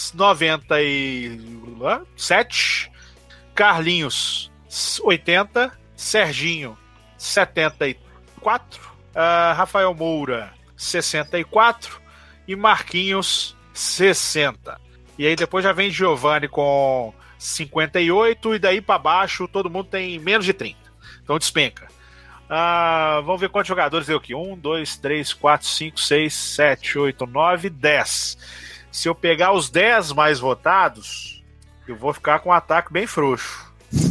Speaker 1: 97. Carlinhos, 80. Serginho, 74. Rafael Moura, 64. E Marquinhos, 60. E aí depois já vem Giovanni com 58. E daí para baixo todo mundo tem menos de 30. Então despenca. Vamos ver quantos jogadores deu aqui. 1, 2, 3, 4, 5, 6, 7, 8, 9, 10. Se eu pegar os 10 mais votados, eu vou ficar com um ataque bem frouxo.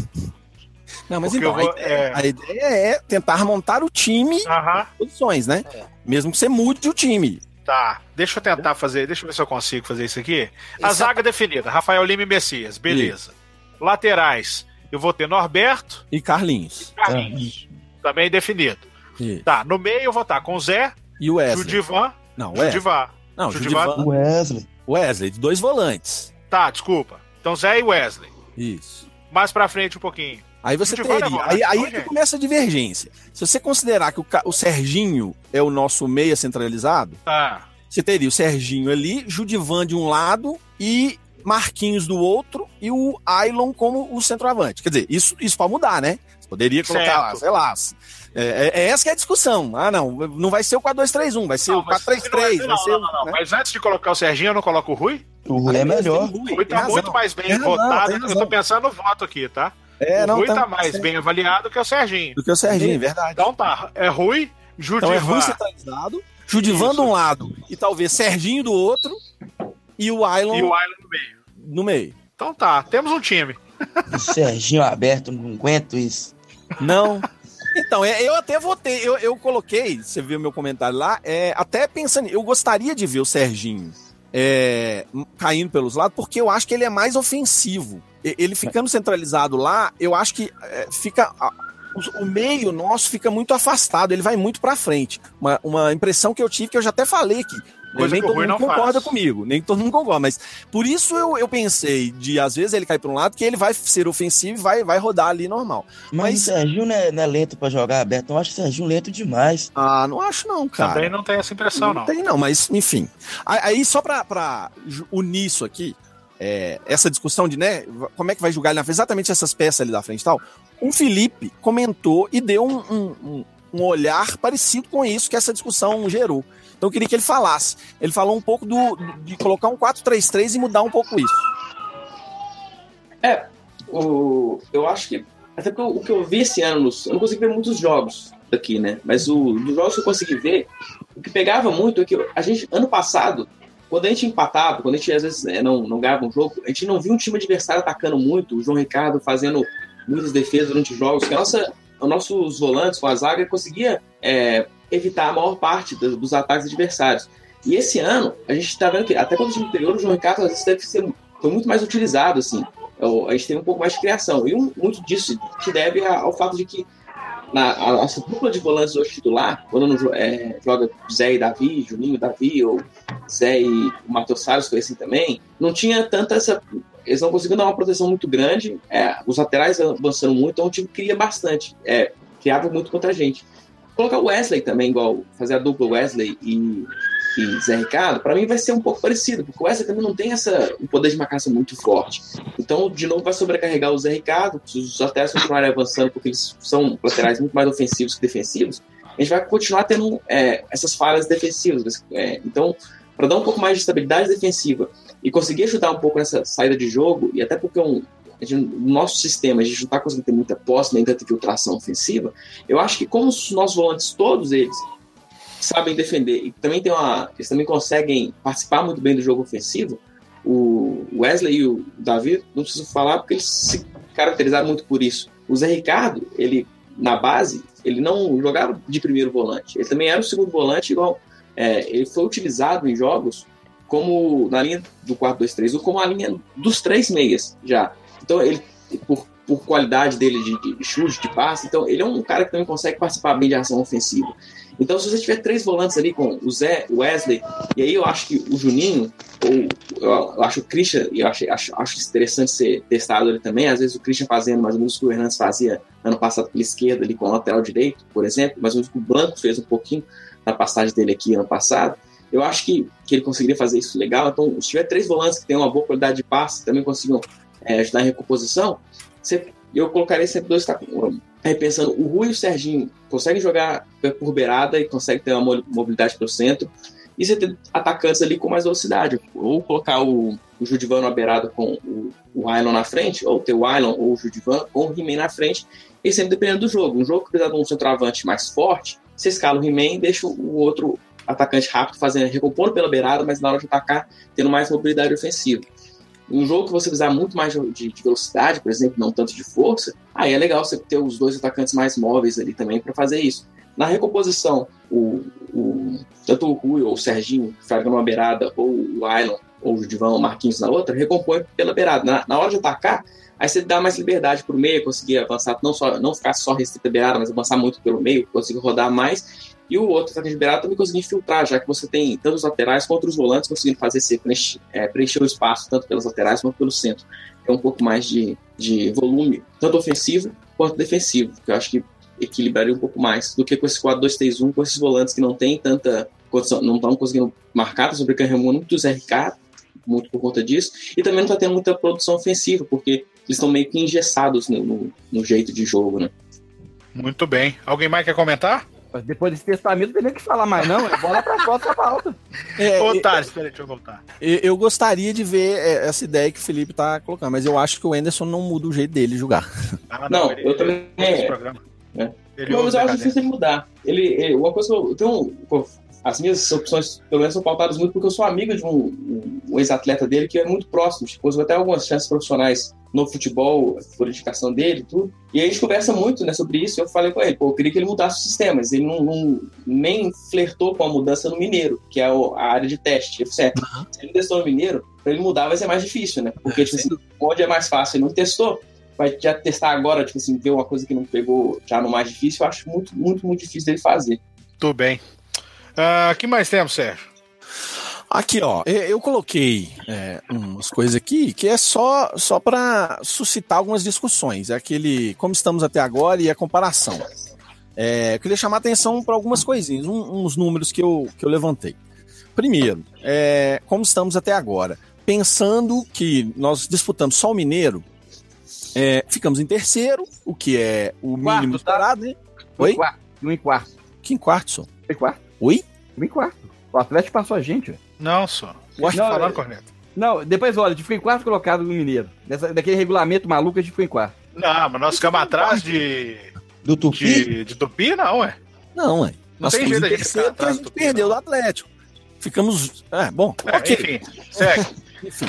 Speaker 2: Não, mas então, a ideia é tentar montar o time em posições, né? Mesmo que você mude o time.
Speaker 1: Tá, deixa eu tentar fazer, deixa eu ver se eu consigo fazer isso aqui. A zaga definida, Rafael Lima e Messias, beleza. Laterais, eu vou ter Norberto
Speaker 2: e Carlinhos.
Speaker 1: Também definido. Isso. Tá, no meio eu vou estar com o Zé
Speaker 2: e o Wesley.
Speaker 1: Judivan.
Speaker 2: Não,
Speaker 1: Judivan.
Speaker 2: Não, Judivan. Wesley, 2 volantes.
Speaker 1: Tá, desculpa. Então Zé e Wesley.
Speaker 2: Isso.
Speaker 1: Mais pra frente um pouquinho.
Speaker 2: Aí você teria. Aí que começa a divergência. Se você considerar que o Serginho é o nosso meia centralizado, você teria o Serginho ali, Judivan de um lado e Marquinhos do outro e o Ailon como o centroavante. Quer dizer, isso pode mudar, né? Você poderia colocar lá, sei lá. Essa que é a discussão. Não vai ser o 4-2-3-1, vai ser o 4-3-3.
Speaker 1: Não. Mas antes de colocar o Serginho, eu não coloco o Rui?
Speaker 6: O Rui é melhor.
Speaker 1: O Rui tá muito mais bem votado. Eu tô pensando no voto aqui, tá? O Rui tá mais bem avaliado que o Serginho.
Speaker 2: Do que o Serginho, verdade.
Speaker 1: Então tá, é Rui, Judivan.
Speaker 2: Então é Rui centralizado, Judivan de um lado e talvez Serginho do outro e o Ailon no meio.
Speaker 1: Então tá, temos um time.
Speaker 6: O Serginho aberto, não aguento isso.
Speaker 2: Não. Então, eu até votei, eu coloquei, você viu meu comentário lá, até pensando, eu gostaria de ver o Serginho caindo pelos lados, porque eu acho que ele é mais ofensivo. Ele ficando centralizado lá, eu acho que fica... O meio nosso fica muito afastado, ele vai muito pra frente. Uma impressão que eu tive, que eu já até falei aqui. Nem todo mundo concorda comigo, nem todo mundo concorda, mas por isso eu pensei de, às vezes, ele cair pra um lado, que ele vai ser ofensivo e vai rodar ali normal.
Speaker 6: Mas o Serginho não é lento pra jogar aberto, eu acho o Serginho lento demais.
Speaker 2: Não acho não, cara.
Speaker 1: Também não tem essa impressão, não.
Speaker 2: Não tem não, mas enfim. Aí só pra unir isso aqui, essa discussão de, né, como é que vai julgar ele na frente, exatamente essas peças ali da frente e tal, o Felipe comentou e deu um olhar parecido com isso que essa discussão gerou. Então eu queria que ele falasse. Ele falou um pouco de colocar um 4-3-3 e mudar um pouco isso.
Speaker 5: Eu acho que, até porque o que eu vi esse ano, eu não consegui ver muitos jogos daqui, né, mas dos jogos que eu consegui ver, o que pegava muito é que a gente, ano passado, quando a gente empatava, quando a gente às vezes não ganhava um jogo, a gente não via um time adversário atacando muito, o João Ricardo fazendo muitas defesas durante os jogos, que os nossos volantes com a zaga conseguia evitar a maior parte dos ataques adversários. E esse ano, a gente está vendo que, até quando o time anterior, o João Ricardo às vezes foi muito mais utilizado, assim. A gente teve um pouco mais de criação. E muito disso se deve ao fato de que a nossa dupla de volantes hoje titular, quando joga Zé e Davi, Juninho e Davi, ou Zé e o Matheus Salles, foi assim também, não tinha tanta essa... Eles não conseguiam dar uma proteção muito grande, os laterais avançando muito, então o time cria bastante, criava muito contra a gente. Colocar o Wesley também, igual fazer a dupla Wesley e Zé Ricardo, para mim vai ser um pouco parecido, porque o Wesley também não tem um poder de marcação muito forte. Então, de novo, vai sobrecarregar o Zé Ricardo, se os laterais continuarem avançando, porque eles são laterais muito mais ofensivos que defensivos, a gente vai continuar tendo essas falhas defensivas. Então, para dar um pouco mais de estabilidade defensiva e conseguir ajudar um pouco nessa saída de jogo, e até porque no nosso sistema a gente não está conseguindo ter muita posse, nem tanta infiltração ofensiva, eu acho que como os nossos volantes, todos eles, sabem defender e também eles também conseguem participar muito bem do jogo ofensivo, o Wesley e o Davi, não preciso falar porque eles se caracterizaram muito por isso. O Zé Ricardo, ele na base, ele não jogava de primeiro volante, ele também era o segundo volante, igual ele foi utilizado em jogos como na linha do 4-2-3 ou como a linha dos 3 meias já. Então ele, por qualidade dele de chute, de passe, então ele é um cara que também consegue participar bem de ação ofensiva. Então, se você tiver 3 volantes ali com o Zé, o Wesley, e aí eu acho que o Juninho, ou eu acho o Christian, e eu acho interessante ser testado ele também, às vezes o Christian fazendo mais ou menos o que o Hernandes fazia ano passado pela esquerda, ali com o lateral direito, por exemplo, mais ou menos o que o Blanco fez um pouquinho na passagem dele aqui ano passado. Eu acho que ele conseguiria fazer isso legal. Então, se tiver 3 volantes que tenham uma boa qualidade de passe, também consigam ajudar em recomposição, eu colocaria sempre 2. Aí pensando, o Rui e o Serginho conseguem jogar por beirada e conseguem ter uma mobilidade pelo centro, e você tem atacantes ali com mais velocidade, ou colocar o Judivan na beirada com o Ailon na frente, ou ter o Ailon ou o Judivan com o He-Man na frente, e sempre dependendo do jogo. Um jogo que precisa de um centroavante mais forte, você escala o He-Man e deixa o outro atacante rápido recompondo pela beirada, mas na hora de atacar tendo mais mobilidade ofensiva. Um jogo que você precisar muito mais de velocidade, por exemplo, não tanto de força, aí é legal você ter os 2 atacantes mais móveis ali também para fazer isso. Na recomposição, tanto o Rui ou o Serginho, que faz numa beirada, ou o Ailon, ou o Judivan, ou o Marquinhos na outra, recompõe pela beirada. Na hora de atacar, aí você dá mais liberdade para o meio, conseguir avançar, não ficar só restrito à beirada, mas avançar muito pelo meio, conseguir rodar mais. E o outro atacante de beirada também conseguir infiltrar, já que você tem tanto os laterais quanto os volantes conseguindo fazer preencher o espaço, tanto pelas laterais quanto pelo centro. É um pouco mais de volume, tanto ofensivo quanto defensivo, que eu acho que equilibraria um pouco mais do que com esse 4-2-3-1, com esses volantes que não tem tanta condição, não estão conseguindo marcar, sobre o Canremon, muito o Zé Ricardo, muito por conta disso, e também não está tendo muita produção ofensiva, porque eles estão meio que engessados no jeito de jogo, né?
Speaker 1: Muito bem. Alguém mais quer comentar?
Speaker 4: Depois desse testamento, não tem nem o que falar mais, não. É bola pra próxima pauta.
Speaker 1: Ô, Thales, peraí, deixa eu voltar.
Speaker 2: Eu gostaria de ver essa ideia que o Felipe tá colocando, mas eu acho que o Anderson não muda o jeito dele de jogar.
Speaker 5: Não, eu também. Não, mas eu acho difícil ele mudar. Uma coisa que eu tenho. As minhas opções, pelo menos, são pautadas muito porque eu sou amigo de um ex-atleta dele que é muito próximo. Tipo, até algumas chances profissionais no futebol, por indicação dele e tudo. E aí a gente conversa muito, né, sobre isso. E eu falei com ele, eu queria que ele mudasse o sistema, mas ele nem flertou com a mudança no Mineiro, que é a área de teste. Eu falei, se ele testou no Mineiro, para ele mudar vai ser mais difícil, né? Porque, tipo assim, onde é mais fácil, ele não testou, vai já testar agora, tipo assim, ver uma coisa que não pegou já no mais difícil, eu acho muito, muito, muito difícil dele fazer.
Speaker 1: Tudo bem. Que mais temos, Sérgio?
Speaker 2: Aqui, ó, eu coloquei umas coisas aqui que é só para suscitar algumas discussões. É aquele como estamos até agora e a comparação. Eu queria chamar a atenção para algumas coisinhas, uns números que eu levantei. Primeiro, como estamos até agora. Pensando que nós disputamos só o Mineiro, ficamos em terceiro, o que é o mínimo esperado, né? Oi?
Speaker 4: Um em quarto.
Speaker 2: Que em quarto, só?
Speaker 4: Em quarto.
Speaker 2: Oi?
Speaker 4: Em quarto. O Atlético passou a gente, velho.
Speaker 1: Não, só.
Speaker 4: Falando, Corneto. Não, depois, olha, a gente ficou em quarto colocado no Mineiro. Daquele regulamento maluco, a gente ficou em quarto.
Speaker 1: Não, mas nós ficamos atrás
Speaker 6: do Tupi?
Speaker 1: De Tupi, não, ué.
Speaker 2: Não, ué.
Speaker 1: Nós tem jeito de terceiro,
Speaker 2: a gente perdeu do Atlético. Ficamos... ok.
Speaker 1: Enfim, segue.
Speaker 2: Enfim.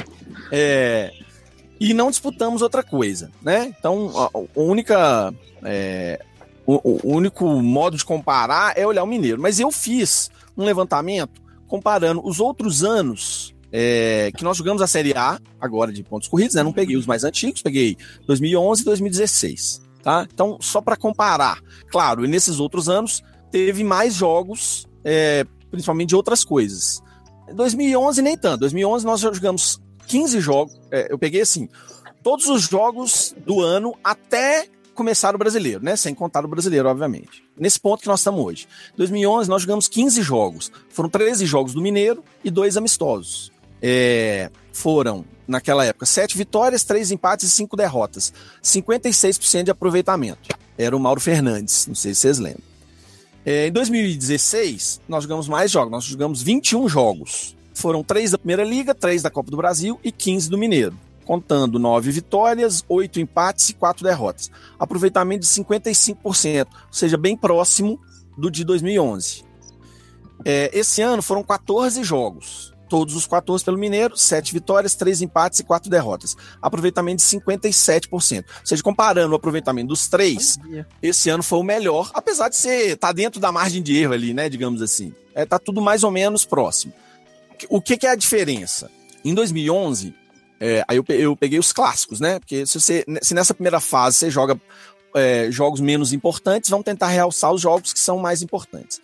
Speaker 2: E não disputamos outra coisa, né? Então, a única... O único modo de comparar é olhar o Mineiro. Mas eu fiz um levantamento comparando os outros anos que nós jogamos a Série A, agora de pontos corridos, né? Não peguei os mais antigos, peguei 2011 e 2016, tá? Então, só para comparar. Claro, e nesses outros anos teve mais jogos, principalmente de outras coisas. 2011 nem tanto. 2011 nós já jogamos 15 jogos. Eu peguei assim, todos os jogos do ano até começar o brasileiro, né? Sem contar o brasileiro, obviamente. Nesse ponto que nós estamos hoje. Em 2011, nós jogamos 15 jogos. Foram 13 jogos do Mineiro e 2 amistosos. Foram, naquela época, 7 vitórias, 3 empates e 5 derrotas. 56% de aproveitamento. Era o Mauro Fernandes, não sei se vocês lembram. Em 2016, nós jogamos mais jogos. Nós jogamos 21 jogos. Foram 3 da Primeira Liga, 3 da Copa do Brasil e 15 do Mineiro. Contando 9 vitórias, 8 empates e 4 derrotas. Aproveitamento de 55%, ou seja, bem próximo do de 2011. Esse ano foram 14 jogos, todos os 14 pelo Mineiro, 7 vitórias, 3 empates e 4 derrotas. Aproveitamento de 57%. Ou seja, comparando o aproveitamento dos 3, esse ano foi o melhor, apesar de tá dentro da margem de erro ali, né, digamos assim. Tá tudo mais ou menos próximo. O que é a diferença? Em 2011... aí eu peguei os clássicos, né? Porque se nessa primeira fase você joga jogos menos importantes, vamos tentar realçar os jogos que são mais importantes.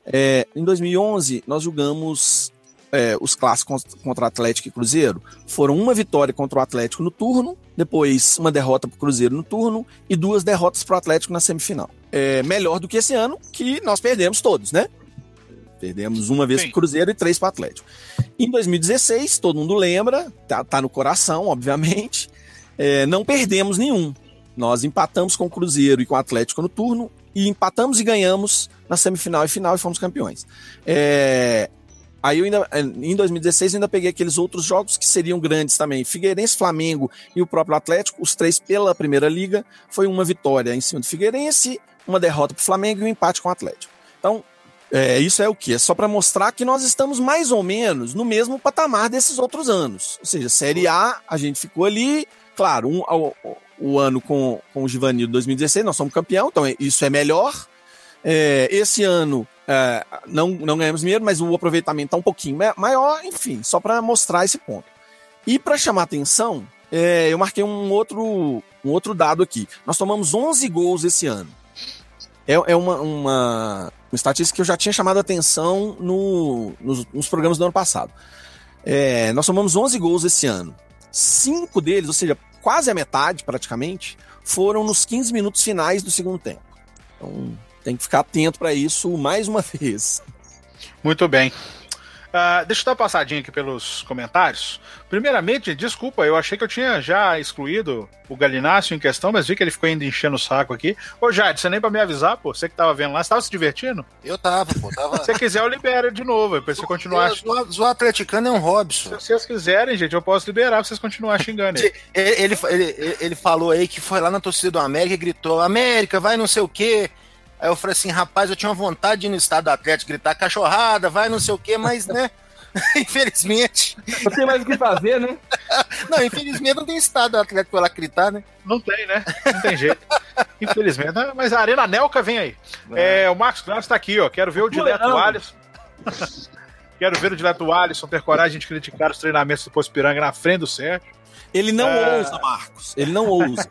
Speaker 2: Em 2011, nós jogamos os clássicos contra Atlético e Cruzeiro. Foram uma vitória contra o Atlético no turno, depois uma derrota para o Cruzeiro no turno e 2 derrotas para o Atlético na semifinal. Melhor do que esse ano, que nós perdemos todos, né? Perdemos uma vez para o Cruzeiro e 3 para o Atlético. Em 2016, todo mundo lembra, tá no coração, obviamente, não perdemos nenhum. Nós empatamos com o Cruzeiro e com o Atlético no turno, e empatamos e ganhamos na semifinal e final e fomos campeões. Aí em 2016 eu ainda peguei aqueles outros jogos que seriam grandes também. Figueirense, Flamengo e o próprio Atlético, os 3 pela Primeira Liga. Foi uma vitória em cima do Figueirense, uma derrota para o Flamengo e um empate com o Atlético. Então, isso é o quê? É só para mostrar que nós estamos mais ou menos no mesmo patamar desses outros anos. Ou seja, Série A, a gente ficou ali, claro, o ano com o Givanildo 2016, nós somos campeão, então isso é melhor. Esse ano não ganhamos dinheiro, mas o aproveitamento está um pouquinho maior, enfim, só para mostrar esse ponto. E para chamar atenção, eu marquei um outro dado aqui. Nós tomamos 11 gols esse ano. É uma estatística que eu já tinha chamado a atenção nos programas do ano passado. Nós tomamos 11 gols esse ano. 5 deles, ou seja, quase a metade praticamente, foram nos 15 minutos finais do segundo tempo. Então tem que ficar atento para isso mais uma vez.
Speaker 1: Muito bem. Deixa eu dar uma passadinha aqui pelos comentários. Primeiramente, desculpa, eu achei que eu tinha já excluído o Galinácio em questão, mas vi que ele ficou ainda enchendo o saco aqui. Ô, Jade, você nem pra me avisar, pô, você que tava vendo lá, você tava se divertindo?
Speaker 3: Eu tava, pô, tava.
Speaker 1: Se você quiser, eu libero de novo, pra você continuar.
Speaker 3: O atleticano é um Robson.
Speaker 1: Se vocês quiserem, gente, eu posso liberar pra vocês continuarem xingando ele.
Speaker 3: Ele falou aí que foi lá na torcida do América e gritou: América, vai não sei o quê. Aí eu falei assim, rapaz, eu tinha uma vontade de ir no estádio do Atlético gritar cachorrada, vai não sei o quê, mas, né, infelizmente...
Speaker 4: Não tem mais o que fazer, né?
Speaker 3: Não, infelizmente não tem estádio do Atlético pra lá gritar, né?
Speaker 1: Não tem, né? Não tem jeito. Infelizmente, mas a Arena Nelca vem aí. O Marcos Graça tá aqui, ó, quero ver o Dileto Alisson. Quero ver o Dileto Alisson ter coragem de criticar os treinamentos do Poço Piranga na frente do Sérgio.
Speaker 2: Ele não ousa, Marcos, ele não ousa.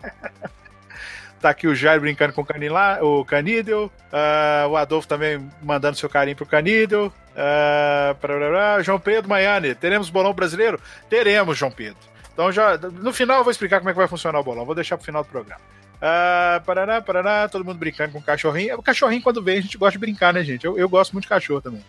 Speaker 1: Tá aqui o Jair brincando com o Canídeo. O Adolfo também mandando seu carinho pro Canídeo. João Pedro Maiane, teremos bolão brasileiro? Teremos, João Pedro. Então, no final eu vou explicar como é que vai funcionar o bolão. Vou deixar pro final do programa. Todo mundo brincando com o cachorrinho. O cachorrinho, quando vem, a gente gosta de brincar, né, gente? Eu gosto muito de cachorro também.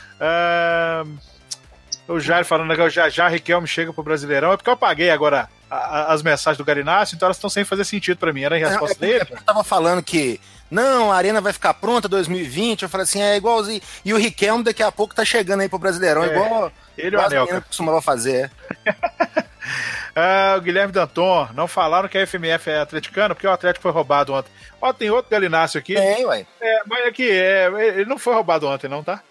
Speaker 1: O Jair falando que já Riquelme chega pro Brasileirão. É porque eu paguei agora as mensagens do Galinácio, então elas estão sem fazer sentido pra mim. Era a resposta dele?
Speaker 3: Eu tava falando que não, a Arena vai ficar pronta 2020. Eu falei assim, é igualzinho. E o Riquelme daqui a pouco tá chegando aí pro Brasileirão, igual
Speaker 1: ele e o Anel
Speaker 3: costumava fazer.
Speaker 1: O Guilherme Danton, não falaram que a FMF é atleticana porque o Atlético foi roubado ontem. Ó, tem outro Galinácio aqui.
Speaker 3: Ué.
Speaker 1: Mas aqui, ele não foi roubado ontem, não, tá?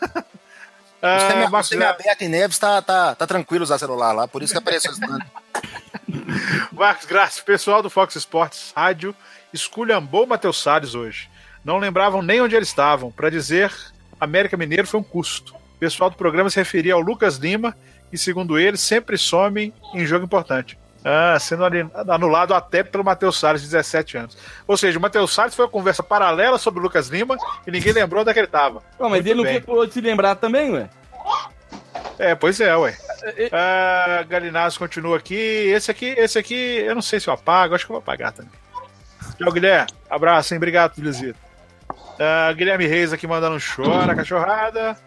Speaker 3: O semi-aberto em Neves tá tranquilo usar celular lá, por isso que apareceu esse tanto.
Speaker 1: Marcos Graça, pessoal do Fox Sports Rádio esculhambou o Matheus Salles hoje. Não lembravam nem onde eles estavam. Para dizer América Mineiro foi um custo. O pessoal do programa se referia ao Lucas Lima, que segundo eles sempre somem em jogo importante. Sendo anulado até pelo Matheus Salles, de 17 anos. Ou seja, o Matheus Salles foi uma conversa paralela sobre o Lucas Lima e ninguém lembrou onde é que ele estava.
Speaker 4: Mas muito ele não quer se lembrar também, ué?
Speaker 1: Pois é, ué. Galinazzo continua aqui. Esse aqui, eu não sei se eu apago, acho que eu vou apagar também. Tchau, Guilherme. Abraço, hein? Obrigado pelo visita. Guilherme Reis aqui mandando um chora, cachorrada.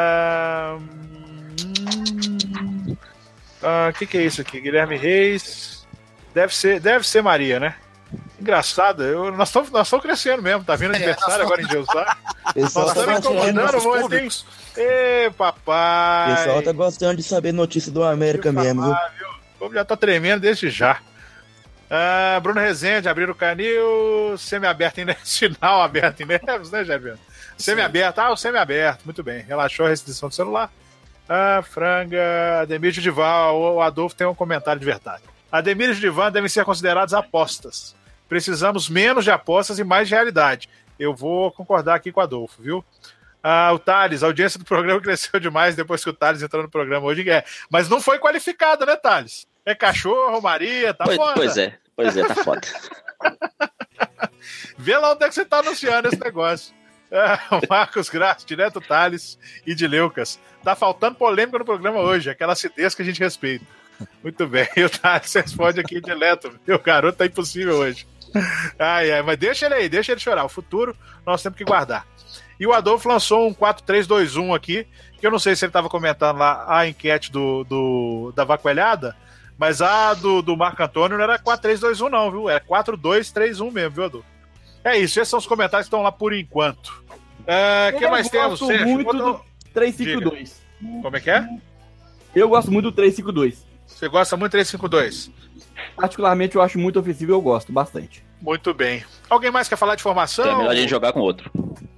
Speaker 1: Que é isso aqui? Guilherme Reis. Deve ser Maria, né? Engraçado, nós estamos crescendo mesmo. Tá vindo aniversário agora em Deus, tá? Nós estamos incomodando, muito. Ê, papai!
Speaker 6: O pessoal tá gostando de saber notícia do América mesmo, viu?
Speaker 1: O povo já tá tremendo desde já. Bruno Rezende, abriram o canil. Semi-aberto em Neves. Sinal aberto em Neves, né, Javier? Semi-aberto. O semi-aberto. Muito bem. Relaxou a restrição do celular. Franga. Ademir Judival. O Adolfo tem um comentário de verdade. Ademir e Judivan devem ser considerados apostas. Precisamos menos de apostas e mais de realidade. Eu vou concordar aqui com o Adolfo, viu? O Thales, a audiência do programa cresceu demais depois que o Thales entrou no programa hoje. Mas não foi qualificado, né, Thales? É cachorro, Maria, tá foda.
Speaker 7: Pois é, tá foda.
Speaker 1: Vê lá onde é que você tá anunciando esse negócio. O Marcos Graça, direto Thales e de Leucas. Tá faltando polêmica no programa hoje, aquela acidez que a gente respeita. Muito bem, e o Thales responde aqui direto. Meu garoto tá impossível hoje. Mas deixa ele chorar. O futuro nós temos que guardar. E o Adolfo lançou um 4-3-2-1 aqui, que eu não sei se ele estava comentando lá a enquete da Vacoelhada, mas a do Marco Antônio não era 4-3-2-1 não, viu? Era 4-2-3-1 mesmo, viu, Adolfo? É isso, esses são os comentários que estão lá por enquanto. O que mais temos, Sérgio?
Speaker 4: Eu gosto muito do 3-5-2.
Speaker 1: Como é que é?
Speaker 4: Eu gosto muito do 3-5-2.
Speaker 1: Você gosta muito do 3-5-2?
Speaker 4: Particularmente eu acho muito ofensivo e eu gosto bastante.
Speaker 1: Muito bem. Alguém mais quer falar de formação?
Speaker 7: É melhor a gente jogar com outro.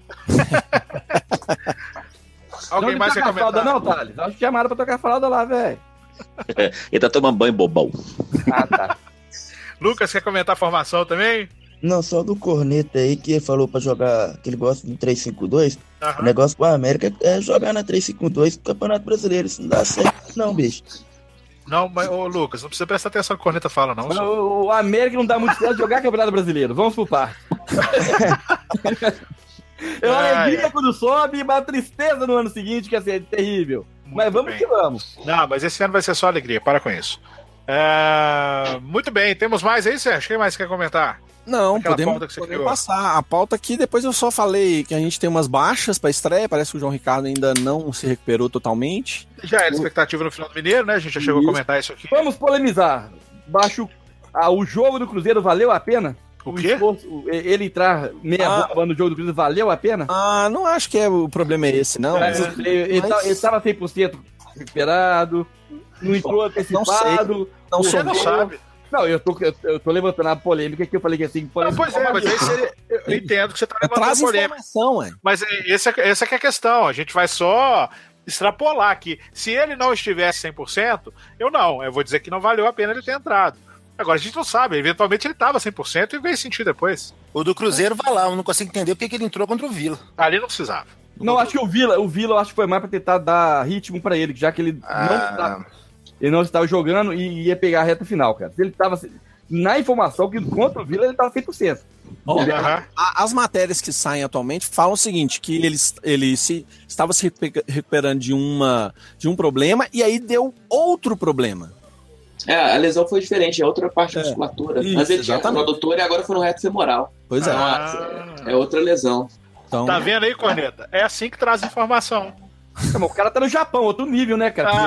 Speaker 1: Alguém mais quer comentar?
Speaker 4: Fralda, não, Thales? Acho que chamaram pra tocar fralda lá, velho.
Speaker 7: Ele tá tomando banho, bobão.
Speaker 4: Tá.
Speaker 1: Lucas, quer comentar a formação também?
Speaker 6: Não, só do Corneta aí, que ele falou pra jogar, que ele gosta do 3-5-2. O negócio pro América é jogar na 3-5-2 pro Campeonato Brasileiro. Isso não dá certo, não, bicho.
Speaker 1: Não, mas, Lucas, não precisa prestar atenção no que o Corneta fala, não.
Speaker 4: O América não dá muito certo jogar Campeonato Brasileiro. Vamos por parte. É uma alegria quando sobe e uma tristeza no ano seguinte, que é terrível. Muito mas vamos bem. Que vamos.
Speaker 1: Não, mas esse ano vai ser só alegria, para com isso. Muito bem, temos mais aí, Sérgio? Quem mais quer comentar?
Speaker 2: Não, podemos passar. A pauta aqui, depois eu só falei que a gente tem umas baixas para estreia, parece que o João Ricardo ainda não se recuperou totalmente.
Speaker 1: Já era expectativa no final do Mineiro, né? A gente já chegou a comentar isso aqui.
Speaker 4: Vamos polemizar. O jogo do Cruzeiro valeu a pena?
Speaker 1: O quê?
Speaker 4: Ele entrar meia bomba no jogo do Cruzeiro valeu a pena?
Speaker 2: Não acho que o problema é esse, não.
Speaker 4: Ele estava 100% recuperado, não entrou antecipado.
Speaker 2: Não sei.
Speaker 1: Você não sabe.
Speaker 4: Não, eu tô levantando a polêmica que eu falei que assim...
Speaker 1: Mas eu entendo que você tá levantando a polêmica. Mas essa que é a questão. A gente vai só extrapolar que se ele não estivesse 100%, eu vou dizer que não valeu a pena ele ter entrado. Agora, a gente não sabe, eventualmente ele tava 100% e veio sentir depois.
Speaker 3: O do Cruzeiro vai lá, eu não consigo entender porque ele entrou contra o Vila.
Speaker 1: Ali não precisava.
Speaker 4: Não, acho que o Vila eu acho que foi mais pra tentar dar ritmo pra ele, já que ele não estava jogando e ia pegar a reta final, cara. Ele tava, na informação que contra o Vila ele tava 100%.
Speaker 2: As matérias que saem atualmente falam o seguinte, que ele estava se recuperando de um problema e aí deu outro problema.
Speaker 5: A lesão foi diferente, é outra parte da musculatura. Mas ele tinha no adutor e agora foi no reto femoral.
Speaker 2: Pois é.
Speaker 5: É outra lesão.
Speaker 1: Então... Tá vendo aí, Corneta? É assim que traz informação.
Speaker 4: O cara tá no Japão, outro nível, né, cara?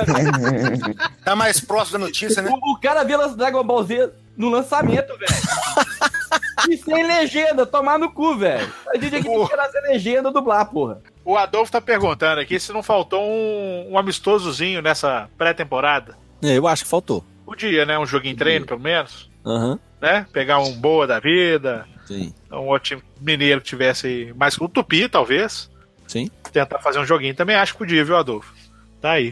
Speaker 3: Tá mais próximo da notícia, né?
Speaker 4: O cara vê Dragon Ball Z no lançamento, velho. E sem legenda, tomar no cu, velho. A gente aqui tem que tirar essa legenda, dublar, porra.
Speaker 1: O Adolfo tá perguntando aqui se não faltou um amistosozinho nessa pré-temporada.
Speaker 2: Eu acho que faltou.
Speaker 1: Podia, né? Um joguinho treino, pelo menos.
Speaker 2: Né?
Speaker 1: Pegar um Boa da vida.
Speaker 2: Sim.
Speaker 1: Um outro time mineiro que tivesse mais com o Tupi, talvez.
Speaker 2: Sim.
Speaker 1: Tentar fazer um joguinho também, acho que podia, viu, Adolfo? Tá aí.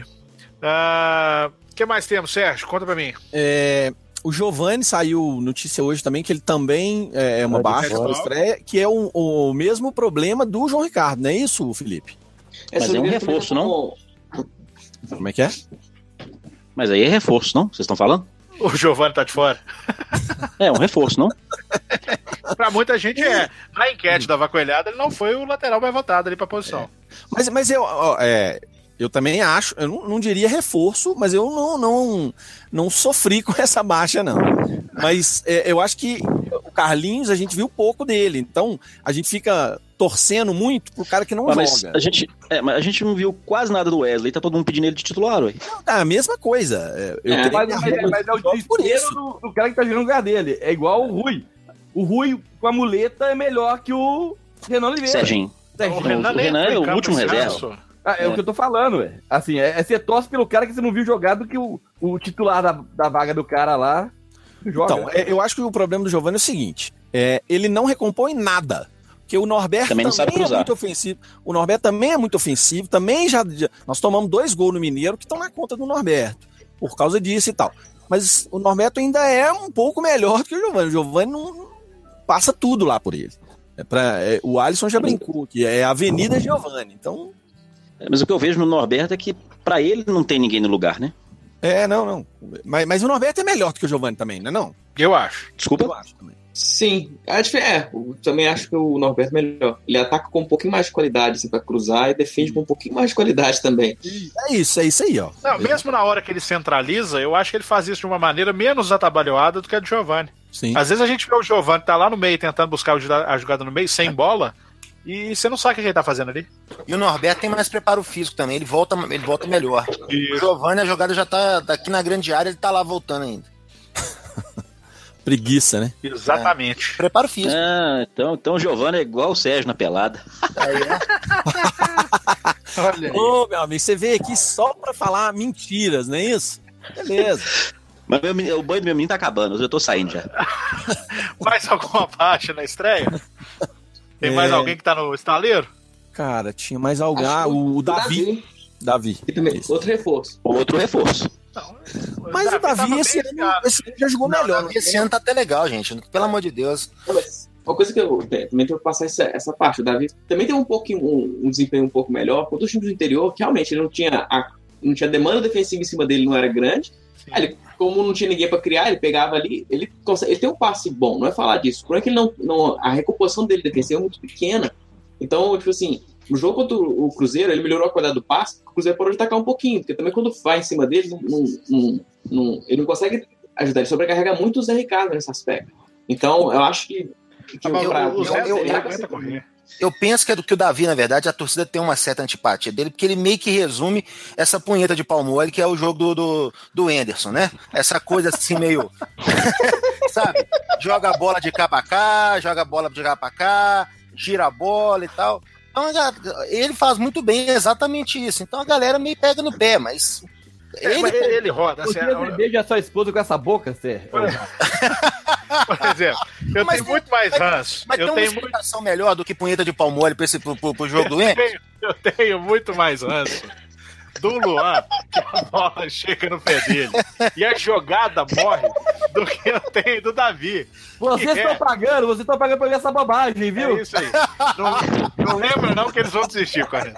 Speaker 1: O que mais temos, Sérgio? Conta pra mim.
Speaker 2: O Giovani saiu notícia hoje também, que ele também é uma baixa para estreia, que é o mesmo problema do João Ricardo, não é isso, Felipe?
Speaker 7: Mas é um reforço, não?
Speaker 2: Como é que é?
Speaker 7: Mas aí é reforço, não? Vocês estão falando?
Speaker 1: O Giovani tá de fora.
Speaker 7: É um reforço, não?
Speaker 1: Pra muita gente na enquete da Vacoelhada, ele não foi o lateral mais votado ali pra posição.
Speaker 2: Mas eu também acho, eu não diria reforço, mas eu não sofri com essa baixa, não. Mas eu acho que o Carlinhos, a gente viu pouco dele, então a gente fica torcendo muito pro cara que não joga.
Speaker 7: Mas a gente não viu quase nada do Wesley, tá todo mundo pedindo ele de titular, ué.
Speaker 2: A mesma coisa.
Speaker 4: Mas é o desespero do cara que tá jogando no lugar dele. É igual o Rui. O Rui com a muleta é melhor que o Renan Oliveira.
Speaker 7: Serginho.
Speaker 1: O Renan
Speaker 7: é o último reserva.
Speaker 4: É o que eu tô falando, ué. Assim, você torce pelo cara que você não viu jogar do que o titular da vaga do cara lá joga.
Speaker 2: Então, eu acho que o problema do Giovani é o seguinte, ele não recompõe nada. Porque o Norberto também é muito ofensivo. O Norberto também é muito ofensivo. Também nós tomamos 2 gols no Mineiro que estão na conta do Norberto. Por causa disso e tal. Mas o Norberto ainda é um pouco melhor que o Giovani. O Giovani não passa tudo lá por ele. O Alisson já brincou que é a Avenida Giovani. Então...
Speaker 7: Mas o que eu vejo no Norberto é que pra ele não tem ninguém no lugar, né?
Speaker 2: Não. Mas o Norberto é melhor do que o Giovani também, não é não?
Speaker 1: Eu acho.
Speaker 7: Desculpa?
Speaker 2: Eu acho também.
Speaker 5: Sim, eu também acho que o Norberto é melhor. Ele ataca com um pouquinho mais de qualidade assim, pra cruzar e defende com um pouquinho mais de qualidade também.
Speaker 2: É isso aí, ó.
Speaker 1: Não, mesmo na hora que ele centraliza, eu acho que ele faz isso de uma maneira menos atabalhoada do que a do Giovani.
Speaker 2: Sim.
Speaker 1: Às vezes a gente vê o Giovani tá lá no meio tentando buscar a jogada no meio, sem bola, e você não sabe o que ele tá fazendo ali.
Speaker 3: E o Norberto tem mais preparo físico também, ele volta melhor.
Speaker 1: Isso.
Speaker 3: O Giovani, a jogada já tá daqui na grande área, ele tá lá voltando ainda.
Speaker 2: Preguiça, né?
Speaker 1: Exatamente.
Speaker 3: Preparo físico.
Speaker 7: Então o Giovani é igual o Sérgio na pelada.
Speaker 1: Olha aí.
Speaker 2: Ô, meu amigo, você veio aqui só pra falar mentiras, não é isso? Beleza.
Speaker 7: Mas o banho do meu menino tá acabando, eu tô saindo já.
Speaker 1: Mais alguma baixa na estreia? Tem mais alguém que tá no estaleiro?
Speaker 2: Cara, tinha mais alguém. O Davi.
Speaker 5: E também, outro reforço.
Speaker 2: Mas o Davi esse ano já jogou melhor.
Speaker 3: Não, esse ano tá até legal, gente. Pelo amor de Deus.
Speaker 5: Uma coisa que eu também tenho que passar essa parte. O Davi também tem um desempenho um pouco melhor. Contra os times do interior, que realmente ele não tinha demanda defensiva em cima dele, não era grande. Aí como não tinha ninguém pra criar, ele pegava ali. Ele tem um passe bom, não é falar disso. O problema é que a recomposição dele defensiva é muito pequena. Então, tipo assim, no jogo contra o Cruzeiro, ele melhorou a qualidade do passe, o Cruzeiro parou de atacar um pouquinho, porque também quando vai em cima dele, ele não consegue ajudar, ele sobrecarrega muito o Zé Ricardo nesse aspecto. Então, eu acho que
Speaker 3: eu penso que o Davi, na verdade, a torcida tem uma certa antipatia dele, porque ele meio que resume essa punheta de pau mole que é o jogo do Anderson, né? Essa coisa assim meio... sabe? Joga a bola de cá pra cá, joga a bola de cá pra cá, gira a bola e tal. Então, ele faz muito bem exatamente isso. Então a galera meio pega no pé, mas...
Speaker 1: Ele roda.
Speaker 4: Você beija a sua esposa com essa boca, Sérgio?
Speaker 1: Por exemplo, eu tenho muito mais ranço.
Speaker 3: Mas tem uma explicação melhor do que punheta de pau mole pro jogo do Ender?
Speaker 1: Eu tenho muito mais ranço do Luan, que a bola chega no pé dele e a jogada morre, do que eu tenho do Davi.
Speaker 4: Vocês estão pagando pra ver essa bobagem, viu?
Speaker 1: É isso aí. Não lembra não que eles vão desistir, cara.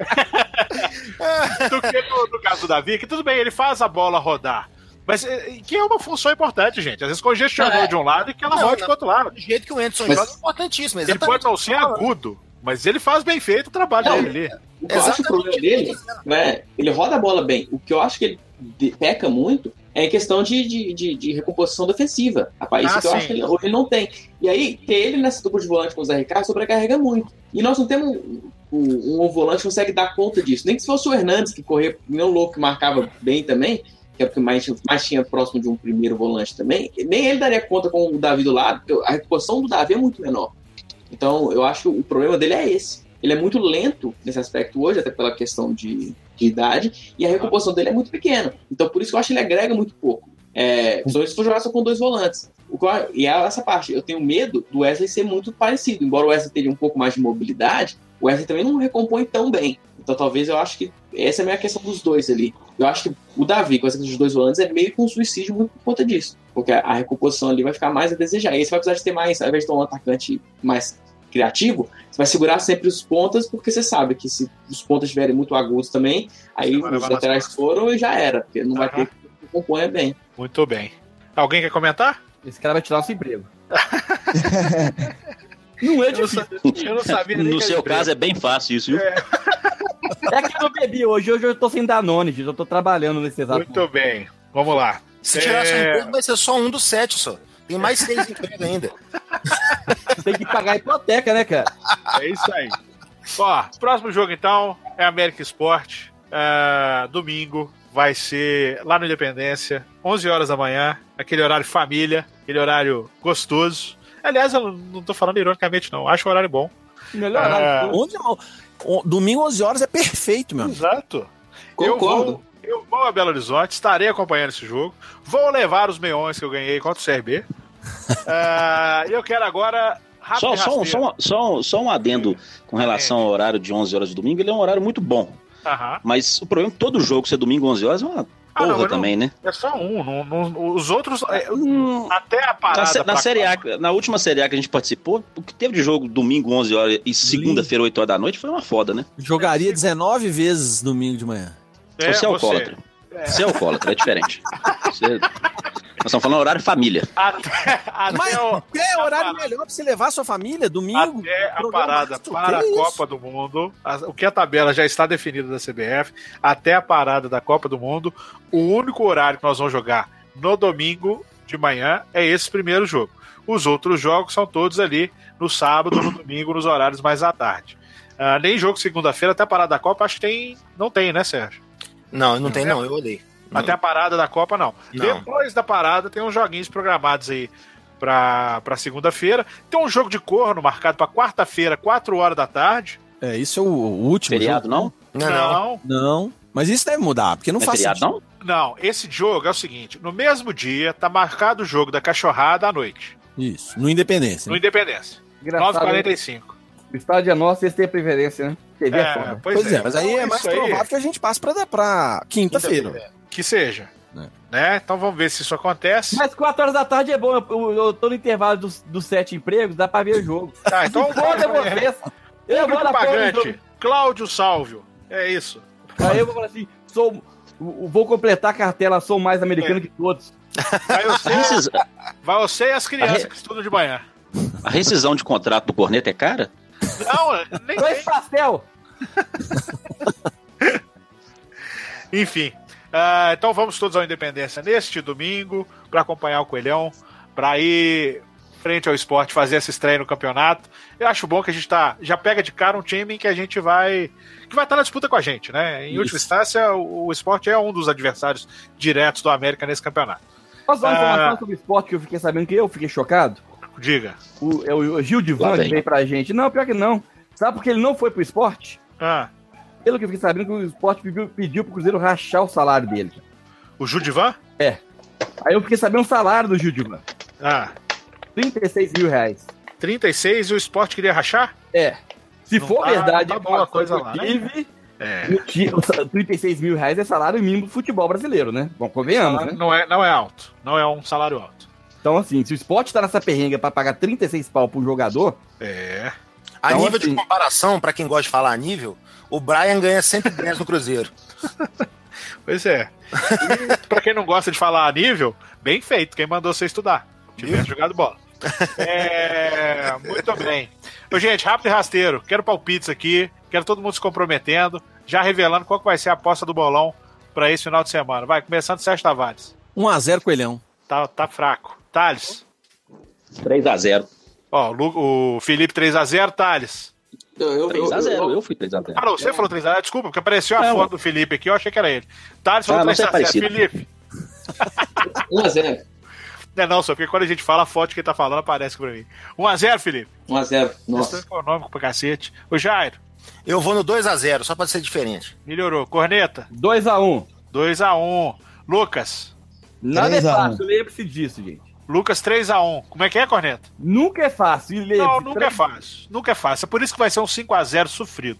Speaker 1: Do que no caso do Davi, que tudo bem, ele faz a bola rodar. Mas que é uma função importante, gente. Às vezes congestionou de um lado e que ela rode pro outro lado.
Speaker 3: Do jeito que o Anderson joga é importantíssimo.
Speaker 1: Ele pode não ser agudo, mas ele faz bem feito o trabalho dele ali.
Speaker 5: O que eu acho que o problema dele, ele roda a bola bem. O que eu acho que ele peca muito é em questão de recomposição defensiva. Isso que eu acho que ele não tem. E aí, ter ele nessa dupla de volante com o Zé Ricardo sobrecarrega muito. E nós não temos um volante que consegue dar conta disso. Nem que se fosse o Hernandes, que corria nem louco, que marcava bem também, que é o que mais tinha próximo de um primeiro volante também, nem ele daria conta com o Davi do lado, porque a recomposição do Davi é muito menor. Então, eu acho que o problema dele é esse. Ele é muito lento nesse aspecto hoje, até pela questão de idade, e a recomposição dele é muito pequena. Então, por isso que eu acho que ele agrega muito pouco. Principalmente se for jogar só com dois volantes. E é essa parte. Eu tenho medo do Wesley ser muito parecido. Embora o Wesley tenha um pouco mais de mobilidade, o Wesley também não recompõe tão bem. Então, talvez eu acho que essa é a minha questão dos dois ali. Eu acho que o Davi, com essa questão dos dois volantes, é meio que um suicídio muito por conta disso. Porque a recomposição ali vai ficar mais a desejar. E aí você vai precisar de ter mais, ao invés de ter um atacante mais criativo, você vai segurar sempre os pontas, porque você sabe que se os pontas estiverem muito agudos também, aí os laterais foram e já era, porque não vai ter que compõe bem.
Speaker 1: Muito bem. Alguém quer comentar?
Speaker 4: Esse cara vai tirar nosso emprego. Não é difícil.
Speaker 1: Eu não sabia nem
Speaker 7: no seu caso é bem fácil isso, viu?
Speaker 4: É que eu bebi hoje eu tô sem Danone, eu tô trabalhando nesse exato
Speaker 1: Muito momento. Bem, vamos lá.
Speaker 3: Se tirar seu emprego vai ser só um dos 7 só. Tem mais 6 empregos ainda.
Speaker 4: Tem que pagar a hipoteca, né, cara?
Speaker 1: É isso aí. Ó, próximo jogo então é América Sport. Domingo vai ser lá no Independência, 11 horas da manhã, aquele horário família, aquele horário gostoso. Aliás, eu não tô falando ironicamente não, acho o horário bom.
Speaker 4: Melhor horário.
Speaker 2: Domingo 11 horas é perfeito, meu.
Speaker 1: Exato.
Speaker 5: Concordo.
Speaker 1: Eu vou a Belo Horizonte, estarei acompanhando esse jogo. Vou levar os meiões que eu ganhei contra o CRB. E eu quero agora...
Speaker 7: Só um adendo com relação ao horário de 11 horas de domingo. Ele é um horário muito bom. Mas o problema é que todo jogo ser domingo 11 horas é uma porra também, né?
Speaker 1: É só um. Os outros... até a parada...
Speaker 7: Na última Série A que a gente participou, o que teve de jogo domingo 11 horas e segunda-feira 8 horas da noite foi uma foda, né?
Speaker 2: Jogaria 19 vezes domingo de manhã.
Speaker 7: Você é alcoólatra. Você é alcoólatra, é diferente. Nós estamos falando horário família.
Speaker 2: Mas é horário melhor pra você levar sua família, domingo.
Speaker 1: Até a parada para a Copa do Mundo, o que a tabela já está definida da CBF, até a parada da Copa do Mundo, o único horário que nós vamos jogar no domingo de manhã é esse primeiro jogo. Os outros jogos são todos ali no sábado, no domingo, nos horários mais à tarde. Nem jogo segunda-feira, até a parada da Copa, acho que não tem, né, Sérgio?
Speaker 3: Não tem não, eu olhei.
Speaker 1: Até a parada da Copa, não. Depois da parada, tem uns joguinhos programados aí pra segunda-feira. Tem um jogo de corno marcado pra quarta-feira, 4 horas da tarde.
Speaker 2: Isso é o último
Speaker 7: feriado,
Speaker 2: jogo. Não. Mas isso deve mudar, porque não faz
Speaker 7: feriado,
Speaker 2: sentido.
Speaker 1: Não, esse jogo é o seguinte, no mesmo dia tá marcado o jogo da cachorrada à noite.
Speaker 2: Isso, no Independência.
Speaker 1: No Independência. 9h45.
Speaker 4: O estádio é nosso, eles têm a preferência, né? TV é foda.
Speaker 2: Pois é, mas aí é mais provável que a gente passe pra quinta-feira.
Speaker 1: Que seja. Né? Então vamos ver se isso acontece.
Speaker 4: Mas 4 horas da tarde é bom. Eu tô no intervalo dos 7 empregos, dá pra ver o jogo.
Speaker 1: Tá, então
Speaker 4: eu vou
Speaker 1: pagante, Cláudio Sálvio. É isso.
Speaker 4: Aí eu vou falar assim, vou completar a cartela, sou mais americano que todos.
Speaker 1: Vai você e as crianças que estudam de manhã.
Speaker 7: A rescisão de contrato do Corneta é cara?
Speaker 1: Não, nem
Speaker 4: 2 pastel.
Speaker 1: Enfim. Então vamos todos ao Independência neste domingo para acompanhar o Coelhão, para ir frente ao esporte, fazer essa estreia no campeonato. Eu acho bom que a gente já pega de cara um time que a gente vai estar na disputa com a gente, né? Em última instância, o esporte é um dos adversários diretos do América nesse campeonato.
Speaker 4: Posso dar uma informação sobre o esporte que eu fiquei sabendo que eu fiquei chocado?
Speaker 1: Diga.
Speaker 4: O Gil Divan que veio pra gente. Não, pior que não. Sabe por que ele não foi pro esporte? Pelo que eu fiquei sabendo, que o esporte pediu pro Cruzeiro rachar o salário dele.
Speaker 1: O Gildivan?
Speaker 4: É. Aí eu fiquei sabendo o salário do Gildivan. 36 mil reais.
Speaker 1: 36 e o esporte queria rachar?
Speaker 4: É. Se não for verdade,
Speaker 1: tá boa coisa lá.
Speaker 4: 36 mil reais é salário mínimo do futebol brasileiro, né? Bom, convenhamos, né?
Speaker 1: Não é alto. Não é um salário alto.
Speaker 4: Então, assim, se o esporte tá nessa perrenga pra pagar 36 pau pro jogador...
Speaker 3: A então, nível de comparação, pra quem gosta de falar a nível, o Brian ganha 110 no Cruzeiro.
Speaker 1: Pois é. E pra quem não gosta de falar a nível, bem feito, quem mandou você estudar. Tivesse jogado bola. Muito bem. Gente, rápido e rasteiro. Quero palpites aqui. Quero todo mundo se comprometendo. Já revelando qual que vai ser a aposta do bolão pra esse final de semana. Vai, começando Sérgio Tavares.
Speaker 2: 1-0 Coelhão.
Speaker 1: Tá fraco. Thales.
Speaker 7: 3-0.
Speaker 1: O Felipe 3-0, Thales.
Speaker 7: 3-0, eu fui 3-0.
Speaker 1: Não, você falou 3-0, desculpa, porque apareceu a foto do Felipe aqui, eu achei que era ele. Thales falou 3-0, Felipe.
Speaker 5: 1-0.
Speaker 1: Não, só porque quando a gente fala a foto que ele tá falando, aparece pra mim. 1-0, Felipe.
Speaker 5: 1-0, nossa.
Speaker 1: Isso é econômico pra cacete. O Jairo.
Speaker 3: Eu vou no 2-0, só pra ser diferente.
Speaker 1: Melhorou. Corneta.
Speaker 4: 2-1.
Speaker 1: 2-1. Lucas.
Speaker 4: Nada é fácil, lembre-se disso, gente.
Speaker 1: Lucas 3-1. Como é que é, Corneta?
Speaker 4: Nunca é fácil.
Speaker 1: Não, nunca é fácil. Nunca é fácil. É por isso que vai ser um 5-0 sofrido.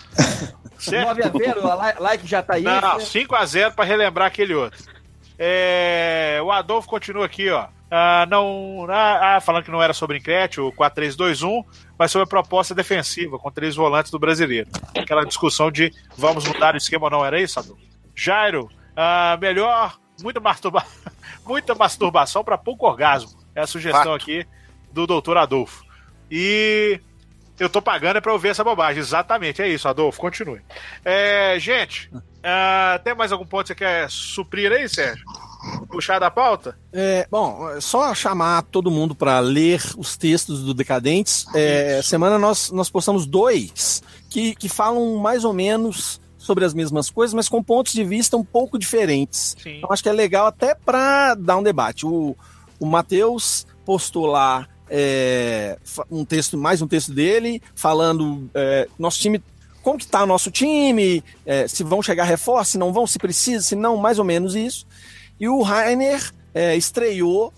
Speaker 4: 9-0, a like já tá aí.
Speaker 1: Não, 5-0 pra relembrar aquele outro. O Adolfo continua aqui, ó. Falando que não era sobre enquete, o 4-3-2-1, mas sobre a proposta defensiva com 3 volantes do Brasileiro. Aquela discussão de vamos mudar o esquema ou não, era isso, Adolfo? Jairo, melhor, muita masturbação para pouco orgasmo. É a sugestão aqui do doutor Adolfo. E eu tô pagando pra ouvir essa bobagem. Exatamente, é isso, Adolfo, continue. Gente, tem mais algum ponto que você quer suprir aí, Sérgio? Puxar da pauta?
Speaker 2: Bom, só chamar todo mundo para ler os textos do Decadentes. Semana nós postamos 2 que falam mais ou menos sobre as mesmas coisas, mas com pontos de vista um pouco diferentes. Sim. Então acho que é legal até para dar um debate. O Matheus postou lá mais um texto dele falando nosso time, como que tá o nosso time, se vão chegar reforços, se não vão, se precisa, se não, mais ou menos isso. E o Rainer estreou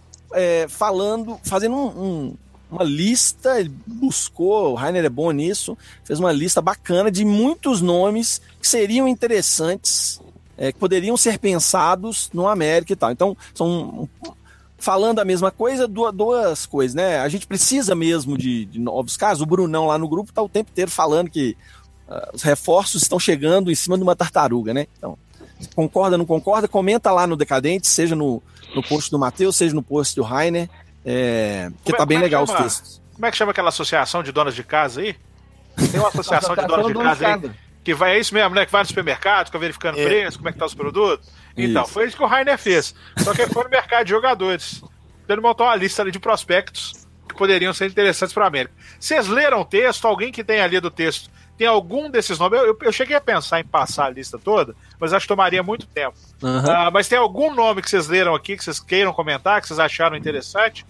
Speaker 2: fazendo uma lista, ele buscou, o Rainer é bom nisso, fez uma lista bacana de muitos nomes que seriam interessantes, que poderiam ser pensados no América e tal. Então, falando a mesma coisa, duas coisas, né? A gente precisa mesmo de novos casos. O Brunão lá no grupo tá o tempo inteiro falando que os reforços estão chegando em cima de uma tartaruga, né? Então, concorda, não concorda, comenta lá no Decadente, seja no post do Matheus, seja no post do Rainer, que tá bem legal os textos.
Speaker 1: Como é que chama aquela associação de donas de casa aí? Tem uma associação de donas de casa aí que vai, é isso mesmo, né? Que vai no supermercado, fica verificando preço, como é que tá os produtos. Então, isso. Foi isso que o Rainer fez. Só que ele foi no mercado de jogadores. Ele montou uma lista ali de prospectos que poderiam ser interessantes para a América. Vocês leram o texto? Alguém que tenha lido o texto tem algum desses nomes? Eu cheguei a pensar em passar a lista toda, mas acho que tomaria muito tempo. Mas tem algum nome que vocês leram aqui, que vocês queiram comentar, que vocês acharam interessante?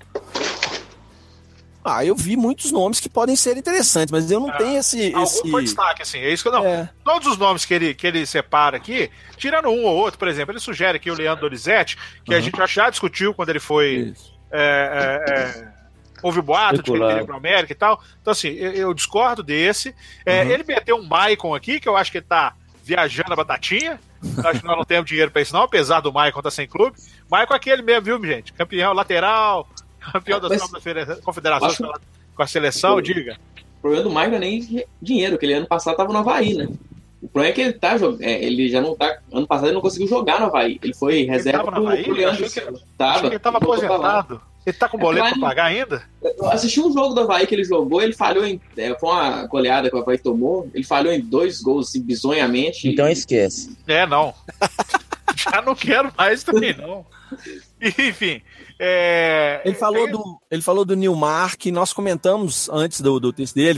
Speaker 2: Eu vi muitos nomes que podem ser interessantes, mas eu não tenho esse...
Speaker 1: Algum foi destaque, assim. É isso que eu não... Todos os nomes que ele separa aqui, tirando um ou outro, por exemplo, ele sugere aqui o Leandro Donizete, que a gente já discutiu quando ele foi... houve boato de que ele iria para a América e tal. Então, assim, eu discordo desse. Ele meteu um Maicon aqui, que eu acho que ele tá viajando a batatinha. Acho que nós não temos dinheiro para isso, não, apesar do Maicon estar sem clube. Maicon é aquele mesmo, viu, gente? Campeão lateral, campeão da Confederação com a seleção, diga.
Speaker 5: O problema do Maicon não é nem dinheiro, que ele ano passado estava no Havaí, né? O problema é que ele tá jogando. Ele já não tá. Ano passado ele não conseguiu jogar no Havaí. Ele foi reserva pro Leandro.
Speaker 1: Achei que ele tava aposentado. Ele tá com boleto pra pagar ainda?
Speaker 5: Eu assisti um jogo do Havaí que ele jogou, ele falhou em... foi uma goleada que o Havaí tomou, ele falhou em 2 gols, assim, bizonhamente.
Speaker 6: Então esquece.
Speaker 1: Não. Já não quero mais também, não. Enfim.
Speaker 2: Ele falou do Nilmar, que nós comentamos antes do texto dele,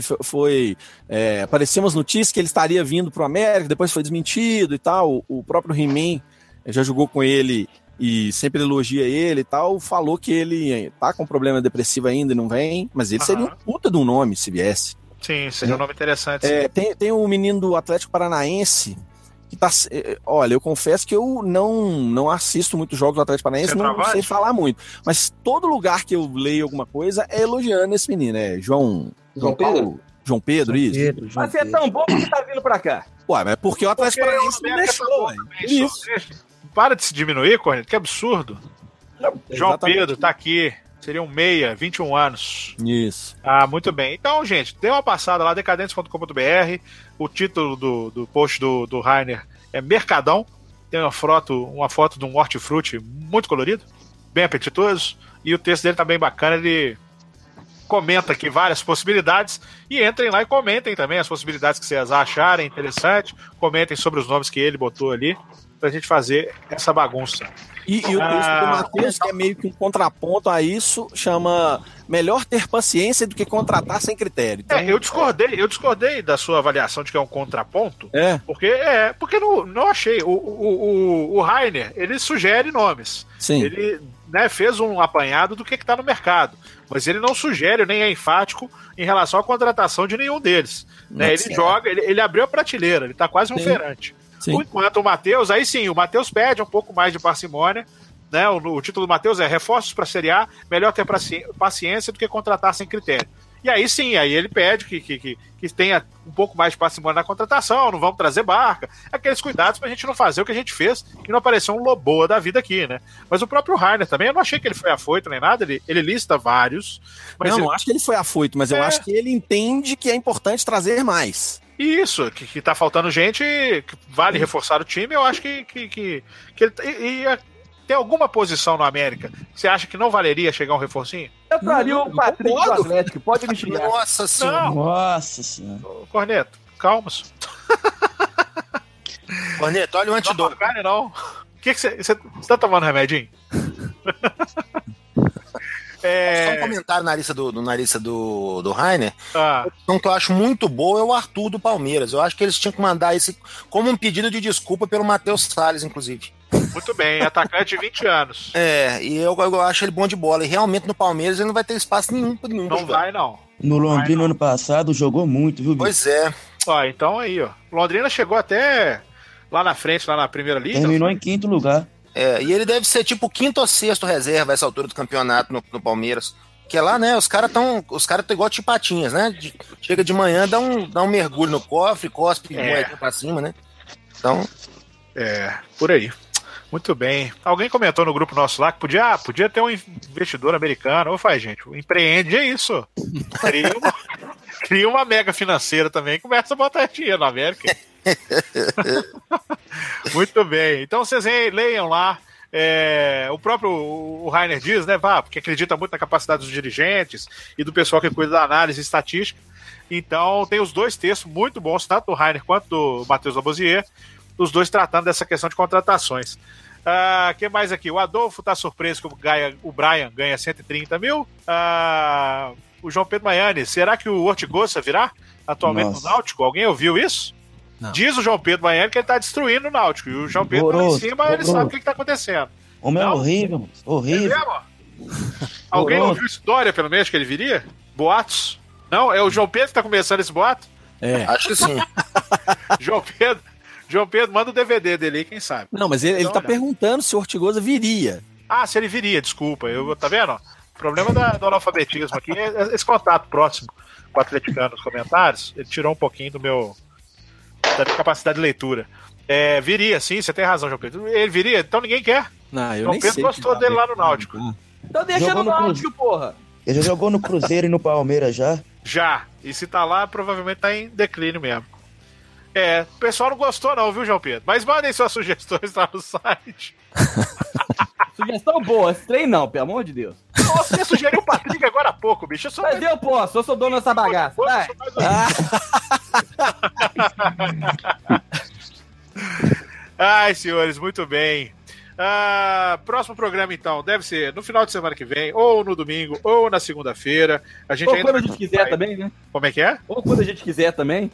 Speaker 2: apareceu umas notícias que ele estaria vindo pro América, depois foi desmentido e tal. O próprio He-Man já jogou com ele e sempre elogia ele e tal, falou que ele tá com problema depressivo ainda e não vem, mas ele seria um puta de um nome se viesse.
Speaker 1: Sim, seria um nome interessante.
Speaker 2: Tem um menino do Atlético Paranaense que tá... Olha, eu confesso que eu não assisto muitos jogos do Atlético Paranaense, não sei falar muito, mas todo lugar que eu leio alguma coisa é elogiando esse menino, João Pedro? João Pedro, isso.
Speaker 4: Mas você é tão bom que tá vindo pra cá.
Speaker 2: Mas é porque o Atlético Paranaense não deixou,
Speaker 1: isso. Para de se diminuir, Corneto, que absurdo. João Pedro tá aqui, seria um meia, 21 anos.
Speaker 2: Isso.
Speaker 1: Muito bem. Então, gente, dê uma passada lá, decadentes.com.br. O título do post do Rainer é Mercadão. Tem uma foto de um hortifruti muito colorido, bem apetitoso. E o texto dele tá bem bacana, ele comenta aqui várias possibilidades. E entrem lá e comentem também as possibilidades que vocês acharem interessante. Comentem sobre os nomes que ele botou ali, pra gente fazer essa bagunça.
Speaker 2: E o texto do Matheus, que é meio que um contraponto a isso, chama melhor ter paciência do que contratar sem critério. Então,
Speaker 1: eu discordei da sua avaliação de que é um contraponto, porque não achei. O Rainer, ele sugere nomes.
Speaker 2: Sim.
Speaker 1: Ele fez um apanhado do que tá no mercado, mas ele não sugere, nem é enfático em relação à contratação de nenhum deles. Ele abriu a prateleira, ele tá quase um feirante. Sim. Enquanto o Matheus, aí sim, o Matheus pede um pouco mais de parcimônia, né? O título do Matheus é Reforços para a Série A, melhor ter paciência do que contratar sem critério. E aí sim, aí ele pede que tenha um pouco mais de parcimônia na contratação, não vamos trazer barca, aqueles cuidados pra gente não fazer o que a gente fez e não aparecer um Loboa da vida aqui, né? Mas o próprio Rainer também, eu não achei que ele foi afoito nem nada, ele lista vários. Mas
Speaker 2: não acho que ele foi afoito, mas eu acho que ele entende que é importante trazer mais.
Speaker 1: Isso, que tá faltando gente, que vale reforçar o time, eu acho que ele tem alguma posição no América. Você acha que não valeria chegar um reforcinho?
Speaker 4: Eu traria o Patrick do Atlético, pode me xingar.
Speaker 3: Nossa senhora.
Speaker 6: Nossa senhora.
Speaker 1: Corneto, calma.
Speaker 3: Corneto, olha o antidoping.
Speaker 1: Não. Você tá tomando remedinho?
Speaker 3: Só um comentário na lista do Rainer. A opção que eu acho muito boa é o Arthur do Palmeiras. Eu acho que eles tinham que mandar esse como um pedido de desculpa pelo Matheus Salles, inclusive.
Speaker 1: Muito bem, atacante de 20 anos.
Speaker 3: E eu acho ele bom de bola. E realmente no Palmeiras ele não vai ter espaço nenhum pra nenhum.
Speaker 1: Não vai, não.
Speaker 6: No Londrina ano passado jogou muito, viu, bicho?
Speaker 3: Pois é.
Speaker 1: Então aí, Londrina chegou até lá na frente, lá na primeira liga.
Speaker 6: Terminou em 5º lugar.
Speaker 3: E ele deve ser tipo 5º ou 6º reserva a essa altura do campeonato no Palmeiras. Que é lá, né? Os caras tão igual tipatinhas, né? Chega de manhã, dá um mergulho no cofre, cospe e moeda pra cima, né? Então.
Speaker 1: Por aí. Muito bem. Alguém comentou no grupo nosso lá que podia ter um investidor americano. Ou faz, gente, empreende, é isso. Cria uma mega financeira também e começa a botar dinheiro na América. Muito bem. Então vocês leiam lá. O próprio o Rainer diz, né, porque acredita muito na capacidade dos dirigentes e do pessoal que cuida da análise estatística. Então tem os dois textos muito bons, tanto do Rainer quanto do Matheus Lavoisier, os dois tratando dessa questão de contratações. Que mais aqui? O Adolfo está surpreso que o Brian ganha 130 mil. O João Pedro Maiani, será que o Ortigosa virá atualmente no Náutico? Alguém ouviu isso? Não. Diz o João Pedro Maiani que ele está destruindo o Náutico. E o João Pedro lá em cima, ele sabe o que está acontecendo.
Speaker 6: Homem é horrível, horrível.
Speaker 1: Alguém ouviu história, pelo menos, que ele viria? Boatos? Não? É o João Pedro que está começando esse boato?
Speaker 3: Acho que sim.
Speaker 1: João Pedro, manda o DVD dele aí, quem sabe.
Speaker 2: Não, mas ele tá perguntando se o Ortigosa viria.
Speaker 1: Se ele viria, desculpa. Tá vendo? O problema do analfabetismo aqui é esse contato próximo com o atleticano nos comentários. Ele tirou um pouquinho da minha capacidade de leitura. Viria, sim, você tem razão, João Pedro. Ele viria, então ninguém quer.
Speaker 2: Não, eu
Speaker 1: João
Speaker 2: nem
Speaker 1: Pedro
Speaker 2: sei
Speaker 1: gostou dele lá no Náutico.
Speaker 4: Então deixa no Náutico, porra.
Speaker 6: Ele já jogou no Cruzeiro e no Palmeiras já?
Speaker 1: Já. E se tá lá, provavelmente tá em declínio mesmo. O pessoal não gostou não, viu, João Pedro? Mas mandem suas sugestões lá no site.
Speaker 4: Sugestão boa, esse trem não, pelo amor de Deus.
Speaker 1: Você sugeriu o Patrick agora há pouco, bicho.
Speaker 4: Mas eu posso, eu sou dono dessa bagaça. Vai.
Speaker 1: Ai, senhores, muito bem. Próximo programa, então, deve ser no final de semana que vem, ou no domingo, ou na segunda-feira.
Speaker 4: Ou quando a gente quiser também, né?
Speaker 1: Como é que é?
Speaker 4: Ou quando a gente quiser também.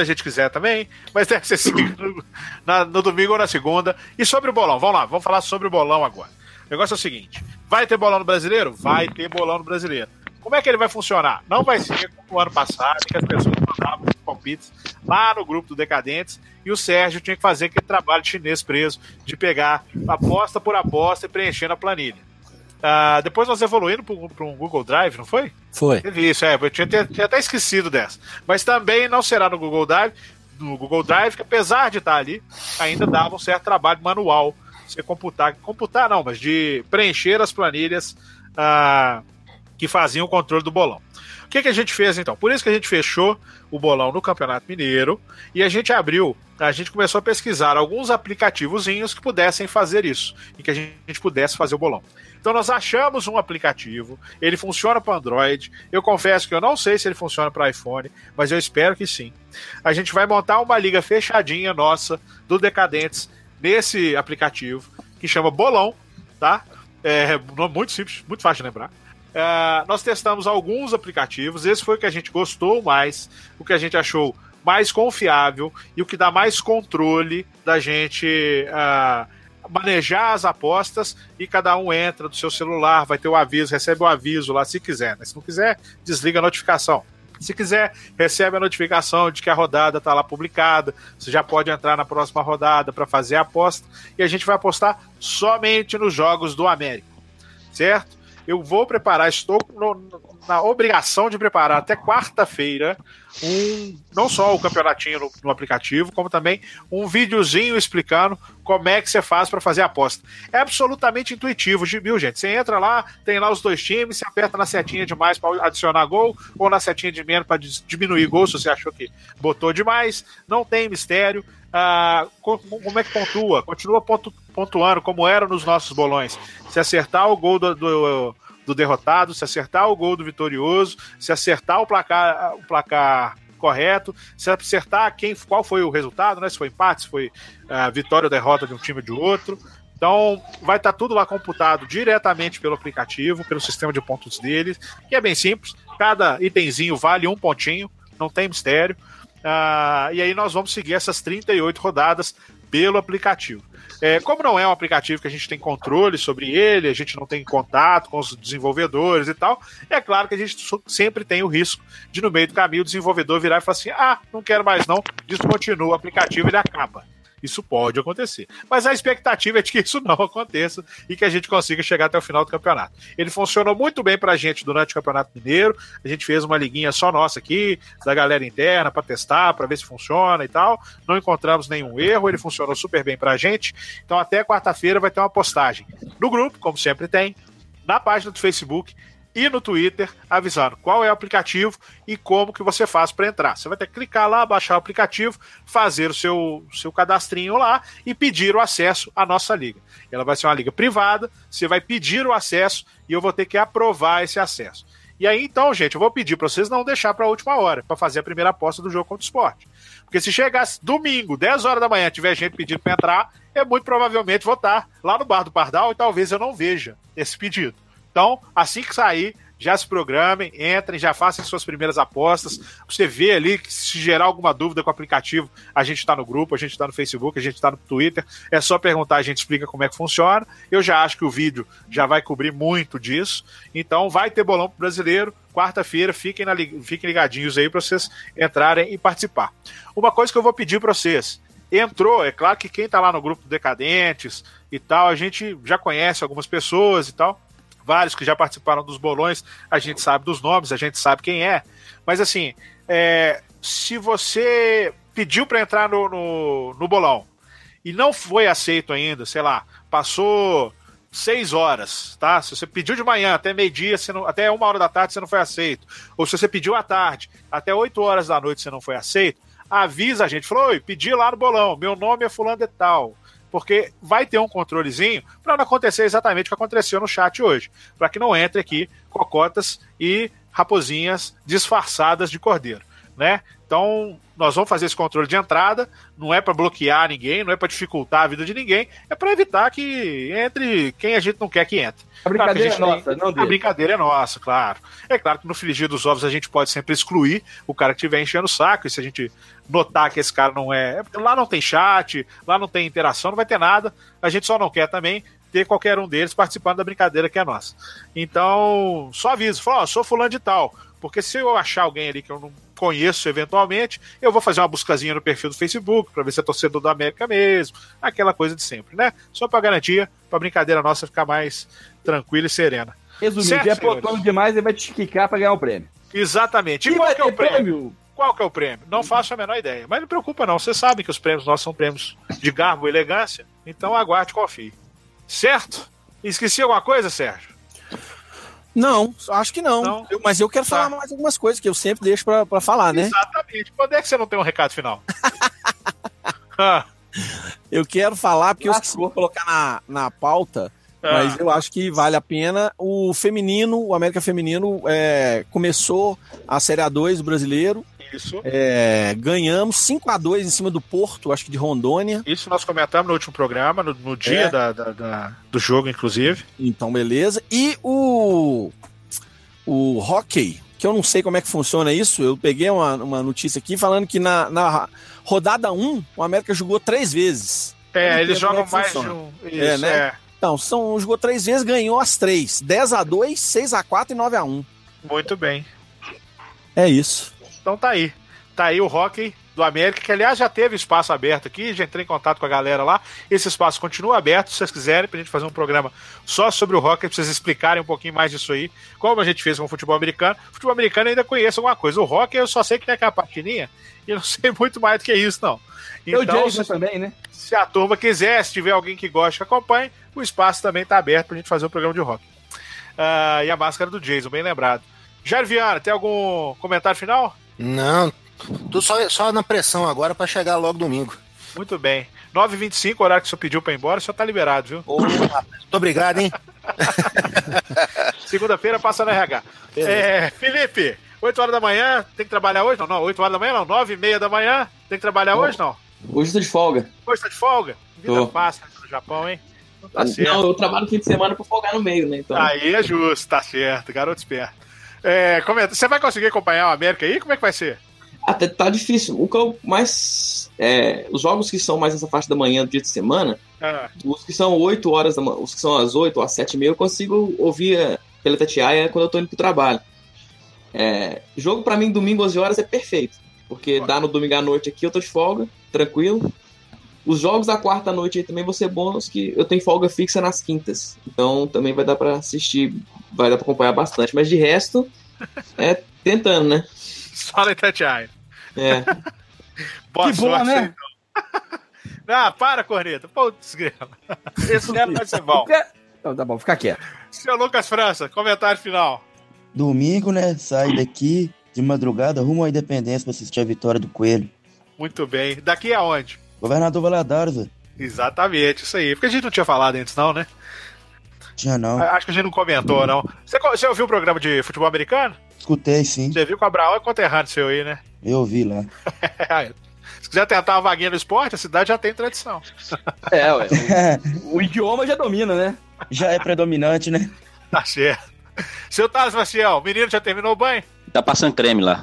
Speaker 1: Mas deve ser sim, no domingo ou na segunda. E sobre o bolão, vamos lá, vamos falar sobre o bolão agora. O negócio é o seguinte: vai ter bolão no Brasileiro? Vai ter bolão no Brasileiro. Como é que ele vai funcionar? Não vai ser como o ano passado, que as pessoas mandavam os palpites lá no grupo do Decadentes e o Sérgio tinha que fazer aquele trabalho chinês preso de pegar aposta por aposta e preenchendo a planilha. Depois nós evoluímos para um Google Drive, não foi?
Speaker 2: Foi.
Speaker 1: Teve isso, eu tinha até esquecido dessa. Mas também não será no Google Drive, que apesar de estar ali, ainda dava um certo trabalho manual. Você computar não, mas de preencher as planilhas que faziam o controle do bolão. O que a gente fez então? Por isso que a gente fechou o bolão no Campeonato Mineiro e a gente começou a pesquisar alguns aplicativozinhos que pudessem fazer isso e que a gente pudesse fazer o bolão. Então nós achamos um aplicativo, ele funciona para Android, eu confesso que eu não sei se ele funciona para iPhone, mas eu espero que sim. A gente vai montar uma liga fechadinha nossa do Decadentes nesse aplicativo que chama Bolão, tá? Muito simples, muito fácil de lembrar. Nós testamos alguns aplicativos, esse foi o que a gente gostou mais, o que a gente achou mais confiável e o que dá mais controle da gente manejar as apostas e cada um entra do seu celular, vai ter o aviso, recebe o aviso lá se quiser, né? Se não quiser, desliga a notificação. Se quiser, recebe a notificação de que a rodada está lá publicada, você já pode entrar na próxima rodada para fazer a aposta e a gente vai apostar somente nos jogos do América, certo? Eu vou preparar, estou na obrigação de preparar até quarta-feira não só o campeonatinho no aplicativo, como também um videozinho explicando como é que você faz para fazer a aposta. É absolutamente intuitivo, viu, gente? Você entra lá, tem lá os dois times, você aperta na setinha de mais para adicionar gol, ou na setinha de menos para diminuir gol, se você achou que botou demais. Não tem mistério. Como é que pontua? Continua pontuando como era nos nossos bolões. Se acertar o gol do derrotado, se acertar o gol do vitorioso, se acertar o placar correto, se acertar qual foi o resultado, né? Se foi empate, se foi vitória ou derrota de um time ou de outro. Então vai estar tudo lá computado diretamente pelo aplicativo, pelo sistema de pontos deles, que é bem simples, cada itemzinho vale um pontinho, não tem mistério. E aí nós vamos seguir essas 38 rodadas pelo aplicativo. Como não é um aplicativo que a gente tem controle sobre ele, a gente não tem contato com os desenvolvedores e tal, é claro que a gente sempre tem o risco de no meio do caminho o desenvolvedor virar e falar assim, não quero mais não, descontinua o aplicativo e ele acaba. Isso pode acontecer. Mas a expectativa é de que isso não aconteça e que a gente consiga chegar até o final do campeonato. Ele funcionou muito bem pra gente durante o Campeonato Mineiro. A gente fez uma liguinha só nossa aqui, da galera interna, pra testar, pra ver se funciona e tal. Não encontramos nenhum erro, ele funcionou super bem pra gente. Então até quarta-feira vai ter uma postagem no grupo, como sempre tem, na página do Facebook e no Twitter avisando qual é o aplicativo e como que você faz para entrar. Você vai ter que clicar lá, baixar o aplicativo, fazer o seu cadastrinho lá e pedir o acesso à nossa liga. Ela vai ser uma liga privada, você vai pedir o acesso e eu vou ter que aprovar esse acesso. E aí, então, gente, eu vou pedir para vocês não deixar para a última hora, para fazer a primeira aposta do jogo contra o Sport. Porque se chegasse domingo, 10 horas da manhã, tiver gente pedindo para entrar, eu muito provavelmente vou estar lá no Bar do Pardal e talvez eu não veja esse pedido. Então, assim que sair, já se programem, entrem, já façam suas primeiras apostas. Você vê ali que se gerar alguma dúvida com o aplicativo, a gente está no grupo, a gente está no Facebook, a gente está no Twitter. É só perguntar, a gente explica como é que funciona. Eu já acho que o vídeo já vai cobrir muito disso. Então vai ter bolão pro brasileiro. Quarta-feira, fiquem ligadinhos aí para vocês entrarem e participar. Uma coisa que eu vou pedir para vocês. Entrou, é claro que quem está lá no grupo do Decadentes e tal, a gente já conhece algumas pessoas e tal. Vários que já participaram dos bolões, a gente sabe dos nomes, a gente sabe quem é. Mas assim, se você pediu para entrar no bolão e não foi aceito ainda, sei lá, passou 6 horas, tá? Se você pediu de manhã até meio-dia, até 1 hora da tarde você não foi aceito. Ou se você pediu à tarde, até 8 horas da noite você não foi aceito, avisa a gente. Falou, oi, pedi lá no bolão, meu nome é fulano de tal. Porque vai ter um controlezinho para não acontecer exatamente o que aconteceu no chat hoje. Para que não entre aqui cocotas e raposinhas disfarçadas de cordeiro, né? Então, nós vamos fazer esse controle de entrada, não é para bloquear ninguém, não é para dificultar a vida de ninguém, é para evitar que entre quem a gente não quer que entre.
Speaker 4: A brincadeira é nossa, não dele.
Speaker 1: A brincadeira é nossa, claro. É claro que no frigir dos ovos a gente pode sempre excluir o cara que estiver enchendo o saco, e se a gente notar que esse cara não é... Lá não tem chat, lá não tem interação, não vai ter nada, a gente só não quer também ter qualquer um deles participando da brincadeira que é nossa. Então, só aviso, fala, sou fulano de tal, porque se eu achar alguém ali que eu não conheço eventualmente, eu vou fazer uma buscazinha no perfil do Facebook para ver se é torcedor da América mesmo, aquela coisa de sempre, né? Só para garantia, para a brincadeira nossa ficar mais tranquila e serena.
Speaker 4: Resumindo, se é potando demais, ele vai te quicar para ganhar o prêmio.
Speaker 1: Exatamente. E qual que é o prêmio? Qual que é o prêmio? Não faço a menor ideia. Mas não preocupa não, vocês sabem que os prêmios nossos são prêmios de garbo e elegância, então aguarde e confie. Certo? Esqueci alguma coisa, Sérgio?
Speaker 2: Não, acho que não. Mas eu quero falar mais algumas coisas que eu sempre deixo pra falar, né?
Speaker 1: Exatamente. Quando é que você não tem um recado final?
Speaker 2: Eu quero falar, porque eu esqueci de colocar na pauta, mas eu acho que vale a pena. O feminino, o América Feminino, começou a Série A2 do Brasileiro.
Speaker 1: Isso.
Speaker 2: Ganhamos 5-2 em cima do Porto, acho que de Rondônia.
Speaker 1: Isso nós comentamos no último programa, no dia do jogo, inclusive.
Speaker 2: Então, beleza. E o hóquei, que eu não sei como é que funciona isso, eu peguei uma notícia aqui falando que na rodada 1, o América jogou 3 vezes.
Speaker 1: Eles jogam mais de um... Isso,
Speaker 2: né? Então, jogou 3 vezes, ganhou as 3. 10-2, 6-4 e 9-1.
Speaker 1: Muito bem.
Speaker 2: É isso.
Speaker 1: Então tá aí o hóquei do América, que aliás já teve espaço aberto aqui, já entrei em contato com a galera lá, esse espaço continua aberto, se vocês quiserem, pra gente fazer um programa só sobre o hóquei, pra vocês explicarem um pouquinho mais disso aí, como a gente fez com o futebol americano. O futebol americano eu ainda conheço alguma coisa, o hóquei eu só sei que tem aquela patininha, e não sei muito mais do que isso, não.
Speaker 4: Então, o Jason também, né?
Speaker 1: Se a turma quiser, se tiver alguém que gosta, que acompanhe, o espaço também tá aberto pra gente fazer um programa de hóquei. E a máscara do Jason, bem lembrado. Jair Viana, tem algum comentário final?
Speaker 3: Não, tô só na pressão agora pra chegar logo domingo.
Speaker 1: Muito bem. 9h25, o horário que o senhor pediu pra ir embora, o senhor tá liberado, viu?
Speaker 3: Muito obrigado, hein?
Speaker 1: Segunda-feira passa no RH. Felipe, 8 horas da manhã, tem que trabalhar hoje? Não, 8 horas da manhã não, 9h30 da manhã, tem que trabalhar hoje? Não.
Speaker 5: Hoje eu tô de folga.
Speaker 1: Hoje tá de folga? Vida fácil no Japão, hein? Não tá certo.
Speaker 5: Não, eu trabalho no fim de semana pra folgar no meio, né? Então...
Speaker 1: Aí é justo, tá certo, garoto esperto. Você vai conseguir acompanhar o América aí? Como é que vai ser?
Speaker 5: Até tá difícil. O que eu mais... os jogos que são mais nessa faixa da manhã do dia de semana, os que são 8 horas da manhã, os que são às 8 ou às 7h30, eu consigo ouvir pela Tatiaia quando eu tô indo pro trabalho. Jogo pra mim, domingo, 11 horas, é perfeito. Porque dá no domingo à noite aqui, eu tô de folga, tranquilo. Os jogos da quarta noite aí também vão ser bons, que eu tenho folga fixa nas quintas. Então também vai dar pra assistir, vai dar pra acompanhar bastante. Mas de resto, tentando, né?
Speaker 1: Só na Itatiaia.
Speaker 4: Boa que boa, né?
Speaker 1: Então. Para, corneta. Putz, grama. Esse neto vai ser bom.
Speaker 4: Então tá bom, fica quieto.
Speaker 1: Seu Lucas França, comentário final.
Speaker 6: Domingo, né? Saio daqui de madrugada, rumo à Independência pra assistir a vitória do Coelho.
Speaker 1: Muito bem. Daqui aonde?
Speaker 6: Governador Valadares, velho.
Speaker 1: Exatamente, isso aí. Porque a gente não tinha falado antes, não, né?
Speaker 6: Tinha não.
Speaker 1: Acho que a gente não comentou, não. Você ouviu o programa de futebol americano?
Speaker 6: Escutei, sim.
Speaker 1: Você viu que o Abraão é conterrâneo seu aí, né?
Speaker 6: Eu ouvi lá.
Speaker 1: Se quiser tentar uma vaguinha no esporte, a cidade já tem tradição.
Speaker 4: Ué. O idioma já domina, né?
Speaker 6: Já é predominante, né?
Speaker 1: Tá certo. Seu Thales Maciel, o menino já terminou o banho?
Speaker 7: Tá passando creme lá.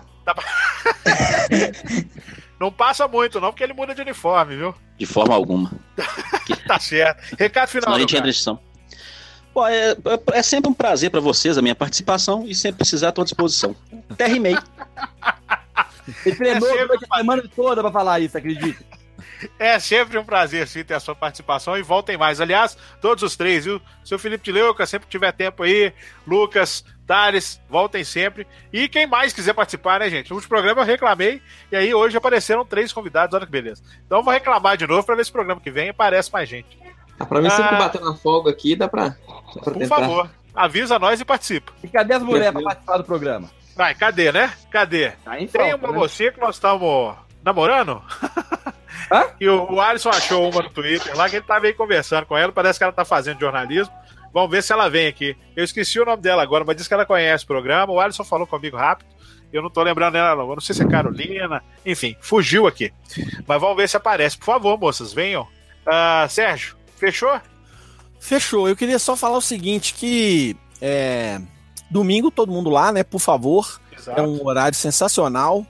Speaker 1: Não passa muito, não, porque ele muda de uniforme, viu?
Speaker 7: De forma alguma.
Speaker 1: Tá certo. Recado final.
Speaker 7: Senão a gente entra em edição. Bom, é sempre um prazer pra vocês a minha participação e sempre precisar, tô à disposição. Até rimei.
Speaker 4: Ele treinou durante a semana toda pra falar isso, acredite.
Speaker 1: É sempre um prazer, sim, ter a sua participação e voltem mais. Aliás, todos os três, viu? Seu Felipe de Leuca, sempre que tiver tempo aí, Lucas, Thales, voltem sempre. E quem mais quiser participar, né, gente? No último programa eu reclamei e aí hoje apareceram 3 convidados, olha que beleza. Então eu vou reclamar de novo pra ver se o programa que vem aparece mais gente.
Speaker 5: Pra mim, sempre bater na folga aqui, dá pra
Speaker 1: por
Speaker 5: tentar.
Speaker 1: favor, avisa nós e participa.
Speaker 4: E cadê as mulheres pra participar do programa?
Speaker 1: Vai, cadê, né? Cadê?
Speaker 4: Tá em
Speaker 1: Tem
Speaker 4: falta,
Speaker 1: uma
Speaker 4: né?
Speaker 1: mocinha que nós estamos namorando?
Speaker 4: Hã?
Speaker 1: E o Alisson achou uma no Twitter lá que ele tava aí conversando com ela, parece que ela tá fazendo jornalismo. Vamos ver se ela vem aqui. Eu esqueci o nome dela agora, mas disse que ela conhece o programa. O Alisson falou comigo rápido. Eu não tô lembrando dela, não. Eu não sei se é Carolina. Enfim, fugiu aqui. Mas vamos ver se aparece. Por favor, moças, venham. Sérgio, fechou?
Speaker 2: Fechou. Eu queria só falar o seguinte, que domingo todo mundo lá, né? Por favor.
Speaker 1: Exato.
Speaker 2: É um horário sensacional.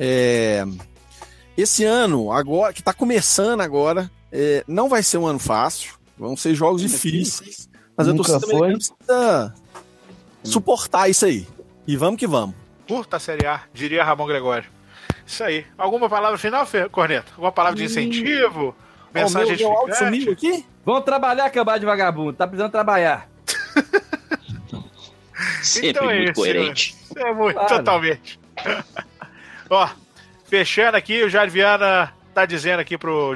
Speaker 2: Esse ano, agora que tá começando agora, não vai ser um ano fácil. Vão ser jogos difíceis. Mas eu tô também precisa suportar isso aí. E vamos que vamos.
Speaker 1: Curta a Série A, diria Ramon Gregório. Isso aí. Alguma palavra final, Corneto? Alguma palavra de incentivo? Mensagem
Speaker 2: meu áudio sumiu aqui?
Speaker 4: Vamos trabalhar, acabar de vagabundo. Tá precisando trabalhar.
Speaker 7: Sempre
Speaker 1: Então é
Speaker 7: muito
Speaker 1: isso,
Speaker 7: coerente.
Speaker 1: É muito,
Speaker 4: Claro.
Speaker 1: totalmente. Ó, fechando aqui, o Jair Viana tá dizendo aqui pro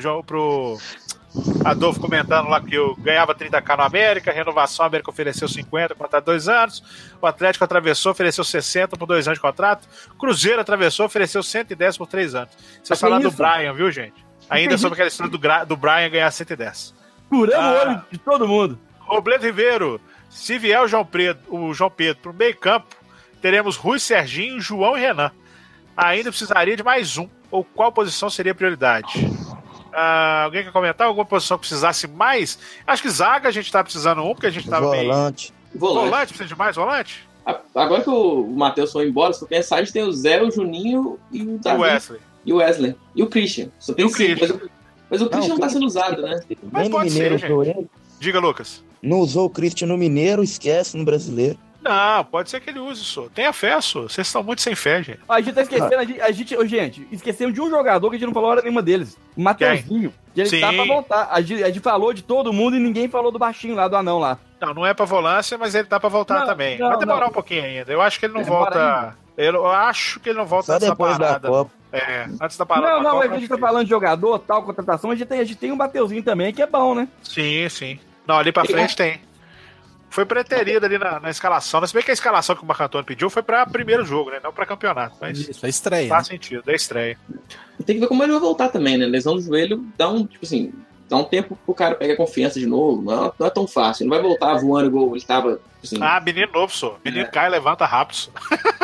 Speaker 1: Adolfo comentando lá que eu ganhava 30k no América, renovação, a América ofereceu 50 contrato 2 anos, o Atlético atravessou, ofereceu 60 por 2 anos de contrato, Cruzeiro atravessou, ofereceu 110 por 3 anos. Vocês falaram do Brian, viu, gente? Ainda sobre aquela história do Brian ganhar 110.
Speaker 4: Furando o olho de todo mundo.
Speaker 1: Robledo Ribeiro, se vier o João Pedro pro meio campo, teremos Rui, Serginho, João e Renan. Ainda precisaria de mais um. Ou qual posição seria a prioridade? Alguém quer comentar? Alguma posição que precisasse mais? Acho que zaga a gente tá precisando porque a gente tava meio...
Speaker 6: Volante.
Speaker 1: Volante, precisa de mais volante?
Speaker 5: Agora que o Matheus foi embora, se for pensar, a gente tem o Zé, o Juninho e o Davi.
Speaker 1: Wesley.
Speaker 5: E o Wesley. E o Christian. Só tem
Speaker 1: E o Christian.
Speaker 5: Mas o Christian não tá sendo usado, né?
Speaker 1: Mas
Speaker 6: Nem no
Speaker 1: pode
Speaker 6: Mineiro
Speaker 1: ser,
Speaker 6: usou ele.
Speaker 1: Diga, Lucas.
Speaker 6: Não usou o Christian no Mineiro, esquece no Brasileiro.
Speaker 1: Não, pode ser que ele use isso. Tenha fé, só. Vocês estão muito sem fé, gente.
Speaker 4: A gente tá esquecendo, gente, esquecemos de um jogador que a gente não falou hora nenhuma deles. O Mateuzinho. Que ele
Speaker 1: Sim.
Speaker 4: tá pra voltar. A gente falou de todo mundo e ninguém falou do baixinho lá, do anão lá.
Speaker 1: Não é pra volância, mas ele tá pra voltar também. Vai demorar um pouquinho ainda. Eu acho que ele não volta... Eu acho que ele não volta
Speaker 6: Só
Speaker 1: antes
Speaker 6: depois
Speaker 1: da
Speaker 6: da
Speaker 1: parada.
Speaker 6: Copa.
Speaker 1: Antes da parada.
Speaker 4: Não,
Speaker 1: Copa,
Speaker 4: a gente tá falando de jogador, tal, contratação, a gente tem um Mateuzinho também, que é bom, né?
Speaker 1: Sim. Não, ali pra frente tem. Foi preterido ali na escalação. Se bem que a escalação que o Marco Antônio pediu foi pra primeiro jogo, né? Não pra campeonato. Mas
Speaker 2: Isso, é estreia.
Speaker 1: faz sentido, é estreia.
Speaker 5: Tem que ver como ele vai voltar também, né? Lesão do joelho dá um tempo pro cara pegar confiança de novo. Não é tão fácil. Não vai voltar voando igual ele tava. Assim.
Speaker 1: Menino novo, só. Menino cai, levanta rápido, só.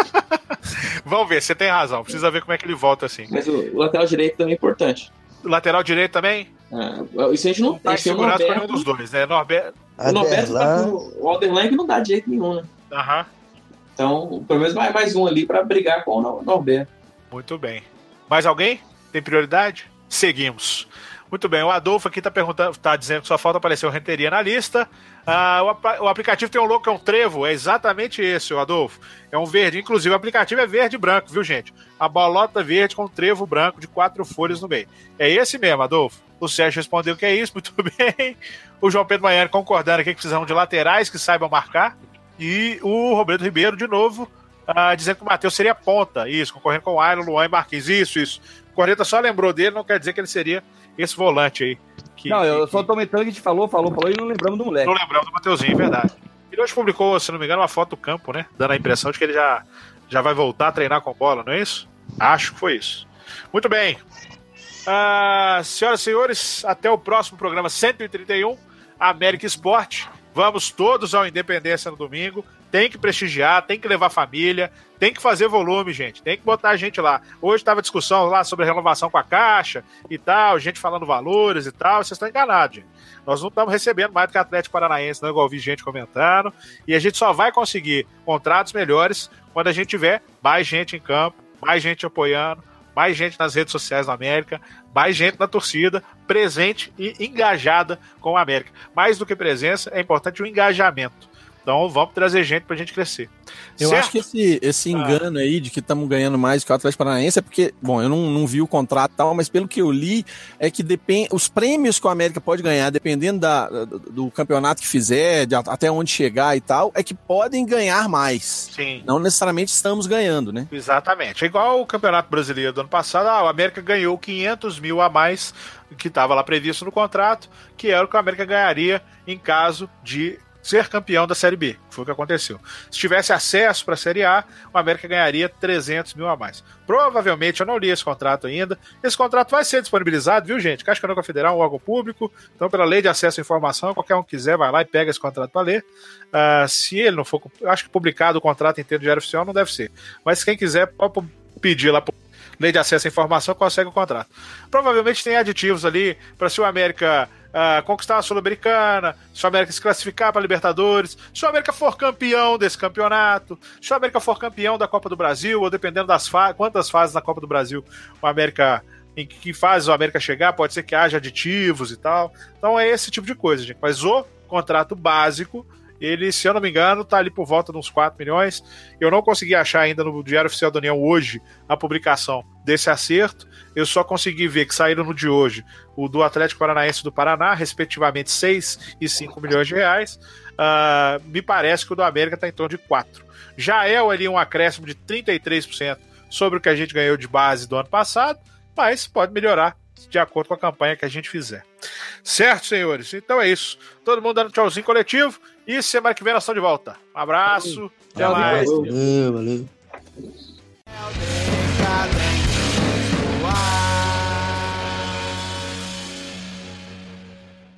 Speaker 1: Vamos ver, você tem razão. Precisa ver como é que ele volta assim.
Speaker 5: Mas o lateral direito também é importante.
Speaker 1: O lateral direito também?
Speaker 5: Isso a gente não
Speaker 1: Tá
Speaker 5: tem.
Speaker 1: segurado para nenhum dos dois, né? Norberto.
Speaker 5: O Norberto tá com o Alderlan que não dá de jeito nenhum, né?
Speaker 1: Aham.
Speaker 5: Então, pelo menos vai mais um ali pra brigar com o Norberto.
Speaker 1: Muito bem. Mais alguém? Tem prioridade? Seguimos. Muito bem, o Adolfo aqui tá dizendo que só falta aparecer o Renteria na lista. O aplicativo tem um logo que é um trevo, é exatamente esse, o Adolfo. É um verde, inclusive o aplicativo é verde e branco, viu, gente? A bolota verde com um trevo branco de 4 folhas no meio. É esse mesmo, Adolfo. O Sérgio respondeu que é isso, muito bem. O João Pedro Maiano concordando aqui que precisamos de laterais que saibam marcar. E o Robledo Ribeiro, de novo, dizendo que o Matheus seria ponta. Isso, concorrendo com o Ayrton, Luan e Marquinhos. Isso. O Corneta só lembrou dele, não quer dizer que ele seria esse volante aí.
Speaker 4: Eu só tô aumentando que a gente falou e não lembramos do moleque.
Speaker 1: Não lembramos do Mateuzinho, verdade. Ele hoje publicou, se não me engano, uma foto do campo, né? Dando a impressão de que ele já vai voltar a treinar com bola, não é isso? Acho que foi isso. Muito bem. Senhoras e senhores, até o próximo programa 131, América Esporte. Vamos todos ao Independência no domingo. Tem que prestigiar, tem que levar família, tem que fazer volume, gente. Tem que botar a gente lá. Hoje estava discussão lá sobre a renovação com a Caixa e tal, gente falando valores e tal. Vocês estão enganados, gente. Nós não estamos recebendo mais do que Atlético Paranaense, não, igual vi gente comentando. E a gente só vai conseguir contratos melhores quando a gente tiver mais gente em campo, mais gente apoiando, mais gente nas redes sociais da América, mais gente na torcida, presente e engajada com a América. Mais do que presença, é importante o engajamento. Então vamos trazer gente pra gente crescer.
Speaker 2: Eu acho que esse engano aí de que estamos ganhando mais que o Atlético Paranaense é porque, bom, eu não vi o contrato e tal, mas pelo que eu li, é que os prêmios que o América pode ganhar, dependendo do campeonato que fizer, até onde chegar e tal, é que podem ganhar mais.
Speaker 1: Sim.
Speaker 2: Não necessariamente estamos ganhando, né?
Speaker 1: Exatamente. É igual o Campeonato Brasileiro do ano passado, o América ganhou 500 mil a mais que estava lá previsto no contrato, que era o que o América ganharia em caso de ser campeão da Série B, que foi o que aconteceu. Se tivesse acesso para a Série A, o América ganharia 300 mil a mais. Provavelmente, eu não li esse contrato ainda, esse contrato vai ser disponibilizado, viu, gente? Caixa Econômica Federal é um órgão público, então pela lei de acesso à informação, qualquer um que quiser vai lá e pega esse contrato para ler. Se ele não for, eu acho que publicado o contrato inteiro de Diário Oficial não deve ser, mas quem quiser pode pedir lá por lei de acesso à informação, consegue o contrato. Provavelmente tem aditivos ali para se o América conquistar a Sul-Americana, se o América se classificar para a Libertadores, se o América for campeão desse campeonato, se o América for campeão da Copa do Brasil, ou dependendo das quantas fases na Copa do Brasil o América, em que fase o América chegar, pode ser que haja aditivos e tal. Então é esse tipo de coisa, gente. Mas o contrato básico, ele, se eu não me engano, tá ali por volta de uns 4 milhões. Eu não consegui achar ainda no Diário Oficial da União hoje a publicação desse acerto. Eu só consegui ver que saíram no de hoje o do Atlético Paranaense e do Paraná, respectivamente 6 e 5 milhões de reais. Me parece que o do América está em torno de 4. Já é ali um acréscimo de 33% sobre o que a gente ganhou de base do ano passado, mas pode melhorar de acordo com a campanha que a gente fizer. Certo, senhores? Então é isso. Todo mundo dando tchauzinho coletivo e semana que vem nós estamos de volta. Um abraço.
Speaker 6: Valeu. Valeu.